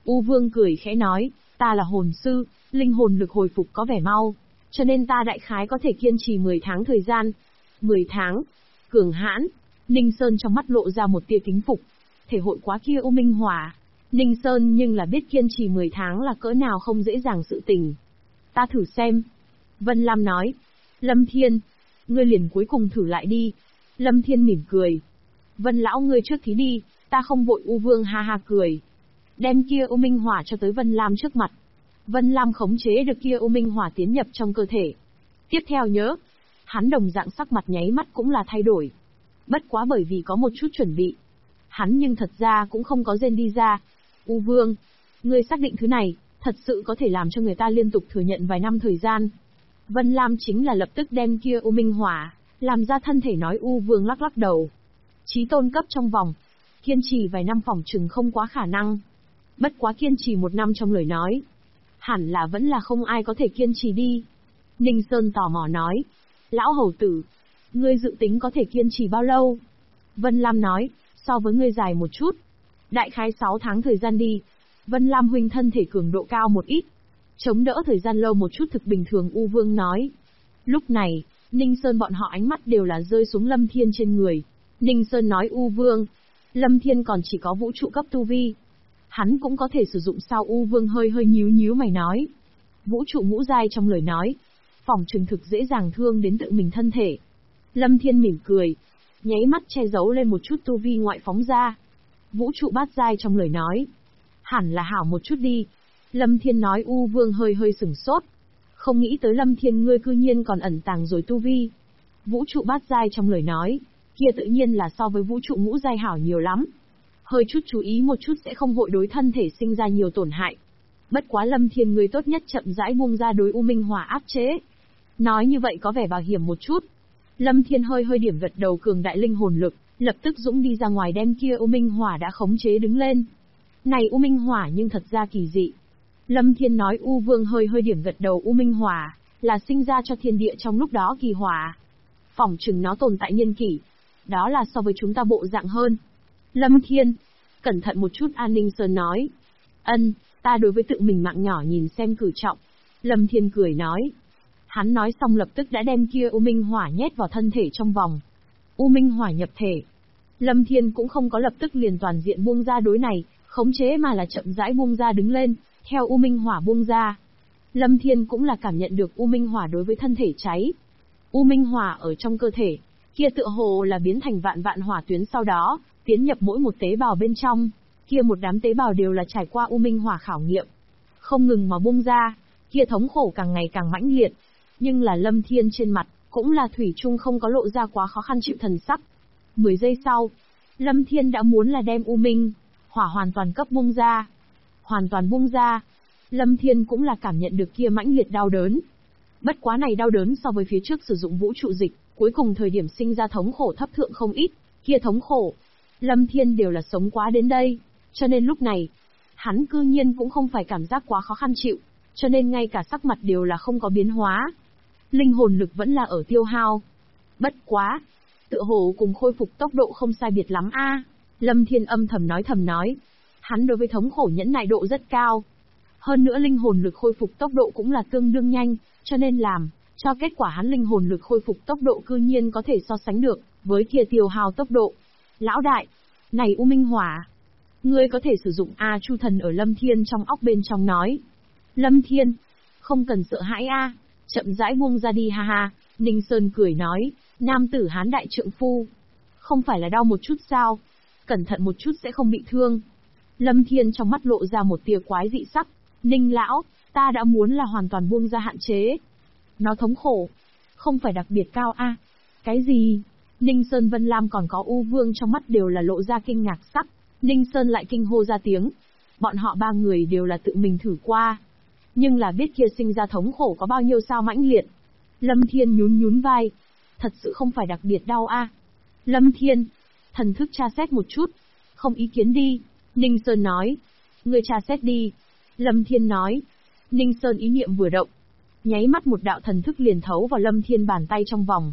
U Vương cười khẽ nói, ta là hồn sư, linh hồn lực hồi phục có vẻ mau, cho nên ta đại khái có thể kiên trì 10 tháng thời gian. 10 tháng? Cường hãn. Ninh Sơn trong mắt lộ ra một tia kính phục. Thể hội quá kia U Minh Hỏa. Ninh Sơn nhưng là biết kiên trì 10 tháng là cỡ nào không dễ dàng sự tình. Ta thử xem. Vân Lam nói. Lâm Thiên, ngươi liền cuối cùng thử lại đi. Lâm Thiên mỉm cười. Vân lão ngươi trước thí đi, ta không vội. U Vương ha ha cười. Đem kia U Minh Hỏa cho tới Vân Lam trước mặt. Vân Lam khống chế được kia U Minh Hỏa tiến nhập trong cơ thể. Tiếp theo nhớ. Hắn đồng dạng sắc mặt nháy mắt cũng là thay đổi. Bất quá bởi vì có một chút chuẩn bị. Hắn nhưng thật ra cũng không có rên đi ra. U Vương, ngươi xác định thứ này, thật sự có thể làm cho người ta liên tục thừa nhận vài năm thời gian. Vân Lam chính là lập tức đem kia U Minh Hỏa, làm ra thân thể nói. U Vương lắc lắc đầu. Chí tôn cấp trong vòng. Kiên trì vài năm phỏng chừng không quá khả năng. Bất quá kiên trì 1 năm trong lời nói. Hẳn là vẫn là không ai có thể kiên trì đi. Ninh Sơn tò mò nói. Lão hầu tử, ngươi dự tính có thể kiên trì bao lâu? Vân Lam nói, so với ngươi dài một chút. Đại khái 6 tháng thời gian đi. Vân Lam huynh thân thể cường độ cao một ít. Chống đỡ thời gian lâu một chút thực bình thường. U Vương nói. Lúc này, Ninh Sơn bọn họ ánh mắt đều là rơi xuống Lâm Thiên trên người. Ninh Sơn nói. U Vương, Lâm Thiên còn chỉ có vũ trụ cấp tu vi. Hắn cũng có thể sử dụng sao? U Vương hơi nhíu mày nói. Vũ trụ ngũ giai trong lời nói. Phỏng chừng thực dễ dàng thương đến tự mình thân thể. Lâm Thiên mỉm cười. Nháy mắt che giấu lên một chút tu vi ngoại phóng ra. Vũ trụ bát giai trong lời nói. Hẳn là hảo một chút đi. Lâm Thiên nói. U Vương hơi sửng sốt. Không nghĩ tới Lâm Thiên ngươi cư nhiên còn ẩn tàng rồi tu vi. Vũ trụ bát giai trong lời nói. Kia tự nhiên là so với vũ trụ ngũ giai hảo nhiều lắm. Hơi chút chú ý một chút sẽ không hội đối thân thể sinh ra nhiều tổn hại. Bất quá Lâm Thiên ngươi tốt nhất chậm rãi buông ra đối U Minh Hỏa áp chế. Nói như vậy có vẻ bảo hiểm một chút. Lâm Thiên hơi điểm gật đầu. Cường đại linh hồn lực, lập tức dũng đi ra ngoài đem kia U Minh Hỏa đã khống chế đứng lên. Này U Minh Hỏa nhưng thật ra kỳ dị. Lâm Thiên nói. U Vương hơi điểm gật đầu. U Minh Hỏa là sinh ra cho thiên địa trong lúc đó kỳ hỏa. Phỏng chừng nó tồn tại niên kỷ. Đó là so với chúng ta bộ dạng hơn. Lâm Thiên, cẩn thận một chút. An Ninh Sơn nói. Ân, ta đối với tự mình mạng nhỏ nhìn xem cử trọng. Lâm Thiên cười nói. Hắn nói xong lập tức đã đem kia U Minh Hỏa nhét vào thân thể trong vòng. U Minh Hỏa nhập thể. Lâm Thiên cũng không có lập tức liền toàn diện buông ra đối này, khống chế mà là chậm rãi buông ra đứng lên, theo U Minh Hỏa buông ra. Lâm Thiên cũng là cảm nhận được U Minh Hỏa đối với thân thể cháy. U Minh Hỏa ở trong cơ thể, kia tựa hồ là biến thành vạn hỏa tuyến sau đó, tiến nhập mỗi một tế bào bên trong, kia một đám tế bào đều là trải qua U Minh Hỏa khảo nghiệm. Không ngừng mà buông ra, kia thống khổ càng ngày càng mãnh liệt. Nhưng là Lâm Thiên trên mặt, cũng là thủy chung không có lộ ra quá khó khăn chịu thần sắc. 10 giây sau, Lâm Thiên đã muốn là đem U Minh Hỏa hoàn toàn cấp buông ra. Hoàn toàn buông ra, Lâm Thiên cũng là cảm nhận được kia mãnh liệt đau đớn. Bất quá này đau đớn so với phía trước sử dụng vũ trụ dịch, cuối cùng thời điểm sinh ra thống khổ thấp thượng không ít, kia thống khổ. Lâm Thiên đều là sống quá đến đây, cho nên lúc này, hắn cư nhiên cũng không phải cảm giác quá khó khăn chịu, cho nên ngay cả sắc mặt đều là không có biến hóa. Linh hồn lực vẫn là ở tiêu hao. Bất quá, tựa hồ cùng khôi phục tốc độ không sai biệt lắm a. Lâm Thiên âm thầm nói. Hắn đối với thống khổ nhẫn nại độ rất cao. Hơn nữa linh hồn lực khôi phục tốc độ cũng là tương đương nhanh, cho nên làm cho kết quả hắn linh hồn lực khôi phục tốc độ cư nhiên có thể so sánh được với kia tiêu hao tốc độ. Lão đại, này U Minh Hỏa, ngươi có thể sử dụng a. Chu Thần ở Lâm Thiên trong óc bên trong nói. Lâm Thiên, không cần sợ hãi a, chậm rãi buông ra đi ha ha. Ninh Sơn cười nói, nam tử hán đại trượng phu, không phải là đau một chút sao? Cẩn thận một chút sẽ không bị thương. Lâm Thiên trong mắt lộ ra một tia quái dị sắc. Ninh lão, ta đã muốn là hoàn toàn buông ra hạn chế. Nó thống khổ, không phải đặc biệt cao a. Cái gì? Ninh Sơn, Vân Lam còn có U Vương trong mắt đều là lộ ra kinh ngạc sắc. Ninh Sơn lại kinh hô ra tiếng. Bọn họ 3 người đều là tự mình thử qua, nhưng là biết kia sinh ra thống khổ có bao nhiêu sao mãnh liệt. Lâm Thiên nhún vai. Thật sự không phải đặc biệt đau a. Lâm Thiên, thần thức tra xét một chút. Không ý kiến đi. Ninh Sơn nói. Ngươi tra xét đi. Lâm Thiên nói. Ninh Sơn ý niệm vừa động, nháy mắt một đạo thần thức liền thấu vào Lâm Thiên bàn tay trong vòng.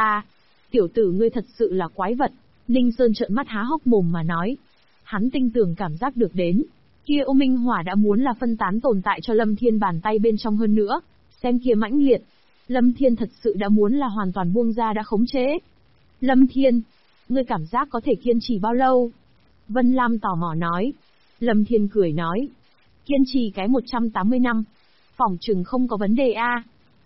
Tiểu tử ngươi thật sự là quái vật. Ninh Sơn trợn mắt há hốc mồm mà nói. Hắn tinh tường cảm giác được đến, Kia U Minh Hỏa đã muốn là phân tán tồn tại cho Lâm Thiên bàn tay bên trong hơn nữa, xem kia mãnh liệt. Lâm Thiên thật sự đã muốn là hoàn toàn buông ra đã khống chế. Lâm Thiên, ngươi cảm giác có thể kiên trì bao lâu? Vân Lam tò mò nói. Lâm Thiên cười nói. Kiên trì cái 180 năm. Phỏng chừng không có vấn đề a.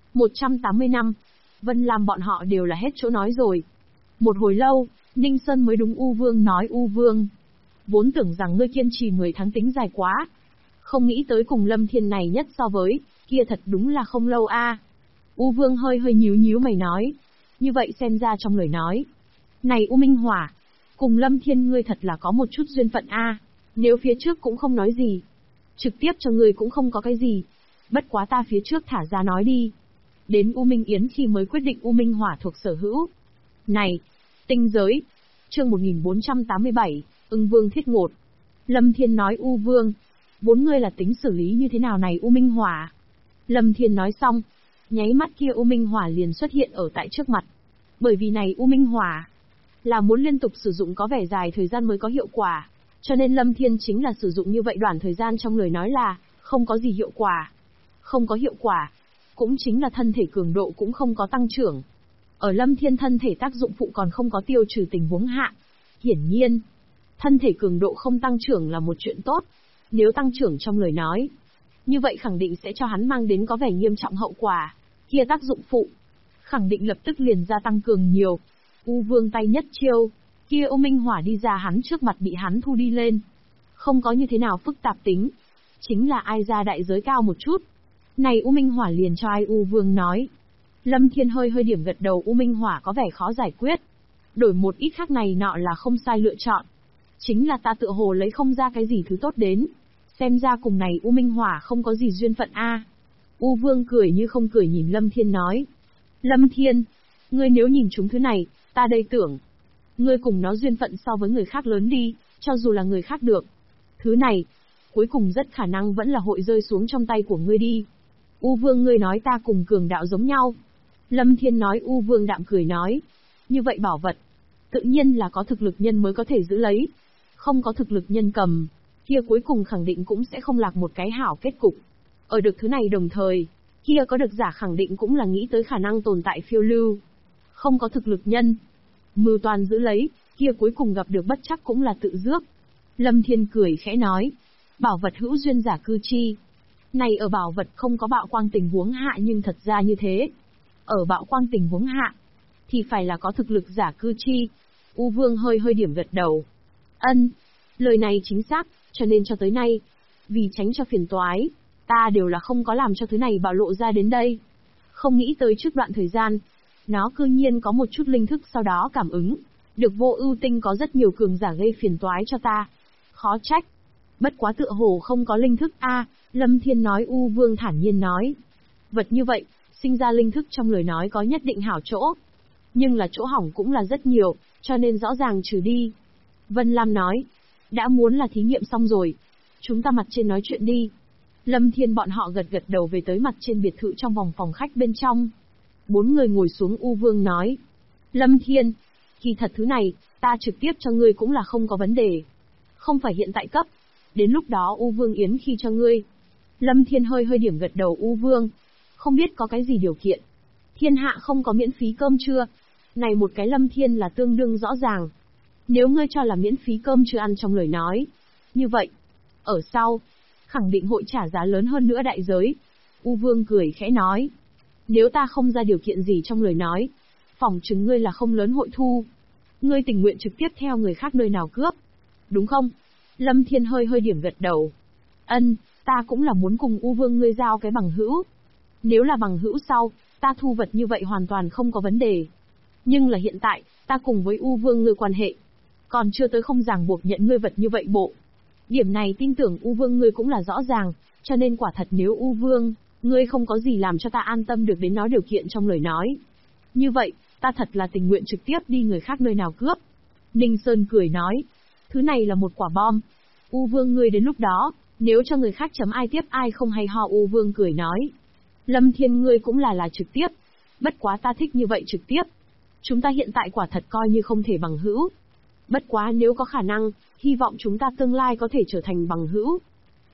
180 năm. Vân Lam bọn họ đều là hết chỗ nói rồi. Một hồi lâu, Ninh Sơn mới đúng U Vương nói. U Vương, vốn tưởng rằng ngươi kiên trì 10 tháng tính dài quá. Không nghĩ tới cùng Lâm Thiên này nhất so với, kia thật đúng là không lâu a. U Vương hơi nhíu nhíu mày nói. Như vậy xem ra trong lời nói. Này U Minh Hỏa, cùng Lâm Thiên ngươi thật là có một chút duyên phận a. Nếu phía trước cũng không nói gì, trực tiếp cho ngươi cũng không có cái gì. Bất quá ta phía trước thả ra nói đi. Đến U Minh Yến khi mới quyết định U Minh Hỏa thuộc sở hữu. Này, tinh giới. Chương 1487, Ưng Vương thiết ngột. Lâm Thiên nói. U Vương, bốn ngươi là tính xử lý như thế nào này U Minh Hỏa? Lâm Thiên nói xong, nháy mắt kia U Minh Hỏa liền xuất hiện ở tại trước mặt. Bởi vì này U Minh Hỏa là muốn liên tục sử dụng có vẻ dài thời gian mới có hiệu quả, cho nên Lâm Thiên chính là sử dụng như vậy đoạn thời gian trong lời nói là không có gì hiệu quả. Không có hiệu quả, cũng chính là thân thể cường độ cũng không có tăng trưởng. Ở Lâm Thiên thân thể tác dụng phụ còn không có tiêu trừ tình huống hạ. Hiển nhiên, thân thể cường độ không tăng trưởng là một chuyện tốt. Nếu tăng trưởng trong lời nói, như vậy khẳng định sẽ cho hắn mang đến có vẻ nghiêm trọng hậu quả. Kia tác dụng phụ, khẳng định lập tức liền gia tăng cường nhiều. U Vương tay nhất chiêu, kia U Minh Hỏa đi ra hắn trước mặt bị hắn thu đi lên. Không có như thế nào phức tạp tính. Chính là ai ra đại giới cao một chút. Này U Minh Hỏa liền cho ai U Vương nói. Lâm Thiên hơi điểm gật đầu. U Minh Hỏa có vẻ khó giải quyết. Đổi một ít khác này nọ là không sai lựa chọn. Chính là ta tựa hồ lấy không ra cái gì thứ tốt đến. Xem ra cùng này U Minh Hỏa không có gì duyên phận a. U Vương cười như không cười nhìn Lâm Thiên nói. Lâm Thiên, ngươi nếu nhìn chúng thứ này, ta đây tưởng. Ngươi cùng nó duyên phận so với người khác lớn đi, cho dù là người khác được. Thứ này, cuối cùng rất khả năng vẫn là hội rơi xuống trong tay của ngươi đi. U Vương ngươi nói ta cùng cường đạo giống nhau. Lâm Thiên nói. U Vương đạm cười nói. Như vậy bảo vật, tự nhiên là có thực lực nhân mới có thể giữ lấy. Không có thực lực nhân cầm, kia cuối cùng khẳng định cũng sẽ không lạc một cái hảo kết cục. Ở được thứ này đồng thời, kia có được giả khẳng định cũng là nghĩ tới khả năng tồn tại phiêu lưu. Không có thực lực nhân, mưu toàn giữ lấy, kia cuối cùng gặp được bất chắc cũng là tự rước. Lâm Thiên cười khẽ nói. Bảo vật hữu duyên giả cư chi. Này ở bảo vật không có bạo quang tình huống hạ nhưng thật ra như thế. Ở bạo quang tình huống hạ, thì phải là có thực lực giả cư chi. U Vương hơi điểm gật đầu. Ân, lời này chính xác, cho nên cho tới nay, vì tránh cho phiền toái, ta đều là không có làm cho thứ này bạo lộ ra đến đây. Không nghĩ tới trước đoạn thời gian, nó cư nhiên có một chút linh thức sau đó cảm ứng. Được Vô Ưu Tinh có rất nhiều cường giả gây phiền toái cho ta. Khó trách. Bất quá tựa hồ không có linh thức a. Lâm Thiên nói. U Vương thản nhiên nói. Vật như vậy, sinh ra linh thức trong lời nói có nhất định hảo chỗ. Nhưng là chỗ hỏng cũng là rất nhiều, cho nên rõ ràng trừ đi. Vân Lam nói. Đã muốn là thí nghiệm xong rồi. Chúng ta mặt trên nói chuyện đi. Lâm Thiên bọn họ gật đầu về tới mặt trên biệt thự trong vòng phòng khách bên trong. Bốn người ngồi xuống. U Vương nói. Lâm Thiên, kỳ thật thứ này, ta trực tiếp cho ngươi cũng là không có vấn đề. Không phải hiện tại cấp. Đến lúc đó U Vương Yến khi cho ngươi. Lâm Thiên hơi điểm gật đầu. U Vương, không biết có cái gì điều kiện. Thiên hạ không có miễn phí cơm trưa. Này một cái Lâm Thiên là tương đương rõ ràng. Nếu ngươi cho là miễn phí cơm trưa ăn trong lời nói, như vậy, ở sau, khẳng định hội trả giá lớn hơn nữa đại giới. U Vương cười khẽ nói. Nếu ta không ra điều kiện gì trong lời nói, phỏng chứng ngươi là không lớn hội thu. Ngươi tình nguyện trực tiếp theo người khác nơi nào cướp. Đúng không? Lâm Thiên hơi điểm gật đầu. Ân, ta cũng là muốn cùng U Vương ngươi giao cái bằng hữu. Nếu là bằng hữu sau, ta thu vật như vậy hoàn toàn không có vấn đề. Nhưng là hiện tại, ta cùng với U Vương ngươi quan hệ, còn chưa tới không ràng buộc nhận ngươi vật như vậy bộ. Điểm này tin tưởng U Vương ngươi cũng là rõ ràng, cho nên quả thật nếu U Vương, ngươi không có gì làm cho ta an tâm được đến nói điều kiện trong lời nói. Như vậy, ta thật là tình nguyện trực tiếp đi người khác nơi nào cướp. Ninh Sơn cười nói. Thứ này là một quả bom. U Vương ngươi đến lúc đó, nếu cho người khác chấm ai tiếp ai không hay ho. U Vương cười nói. Lâm Thiên ngươi cũng là trực tiếp. Bất quá ta thích như vậy trực tiếp. Chúng ta hiện tại quả thật coi như không thể bằng hữu. Bất quá nếu có khả năng, hy vọng chúng ta tương lai có thể trở thành bằng hữu.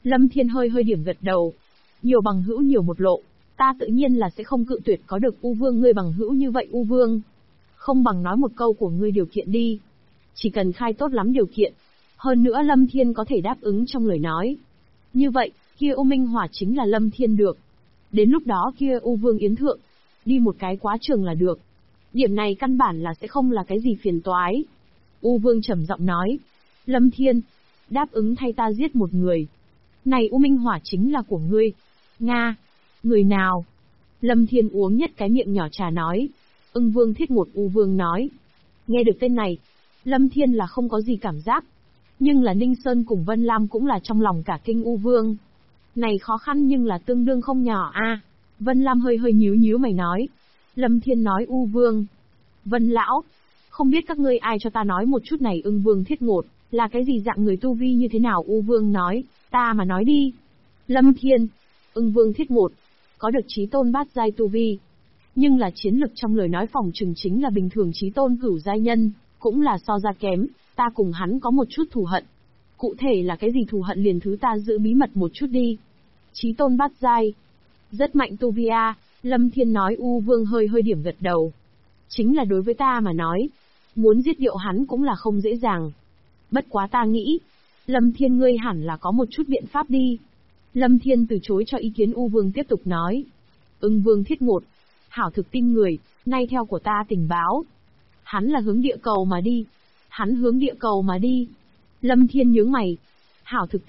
Lâm Thiên hơi hơi điểm gật đầu. Nhiều bằng hữu nhiều một lộ, ta tự nhiên là sẽ không cự tuyệt có được U Vương ngươi bằng hữu như vậy. U Vương, không bằng nói một câu của ngươi điều kiện đi. Chỉ cần khai tốt lắm điều kiện. Hơn nữa Lâm Thiên có thể đáp ứng trong lời nói. Như vậy, kia U Minh Hỏa chính là Lâm Thiên được. Đến lúc đó kia U Vương Yến Thượng, đi một cái quá trường là được. Điểm này căn bản là sẽ không là cái gì phiền toái. U Vương trầm giọng nói. Lâm Thiên, đáp ứng thay ta giết một người. Này U Minh Hỏa chính là của ngươi. Nga, người nào? Lâm Thiên uống nhất cái miệng nhỏ trà nói. Ưng Vương Thiết Ngột. U Vương nói. Nghe được tên này, Lâm Thiên là không có gì cảm giác. Nhưng là Ninh Sơn cùng Vân Lam cũng là trong lòng cả kinh. U Vương này khó khăn nhưng là tương đương không nhỏ a. Vân Lam hơi hơi nhíu nhíu mày nói. Lâm Thiên nói. U Vương, Vân Lão, không biết các ngươi ai cho ta nói một chút này Ưng Vương Thiết Ngột là cái gì dạng người, tu vi như thế nào? U Vương nói. Ta mà nói đi. Lâm Thiên, Ưng Vương Thiết Ngột có được chí tôn bát giai tu vi, nhưng là chiến lực trong lời nói phòng chừng chính là bình thường chí tôn cửu giai nhân, cũng là so ra kém. Ta cùng hắn có một chút thù hận. Cụ thể là cái gì thù hận liền thứ ta giữ bí mật một chút đi. Chí tôn bát giai, rất mạnh tu vi a. Lâm Thiên nói. U Vương hơi hơi điểm gật đầu. Chính là đối với ta mà nói, muốn giết điệu hắn cũng là không dễ dàng. Bất quá ta nghĩ, Lâm Thiên ngươi hẳn là có một chút biện pháp đi. Lâm Thiên từ chối cho ý kiến. U Vương tiếp tục nói. Ưng Vương Thiết Ngột, hảo thực tin người, nay theo của ta tình báo, hắn là hướng địa cầu mà đi. Hắn hướng địa cầu mà đi. Lâm Thiên nhướng mày. Hảo thực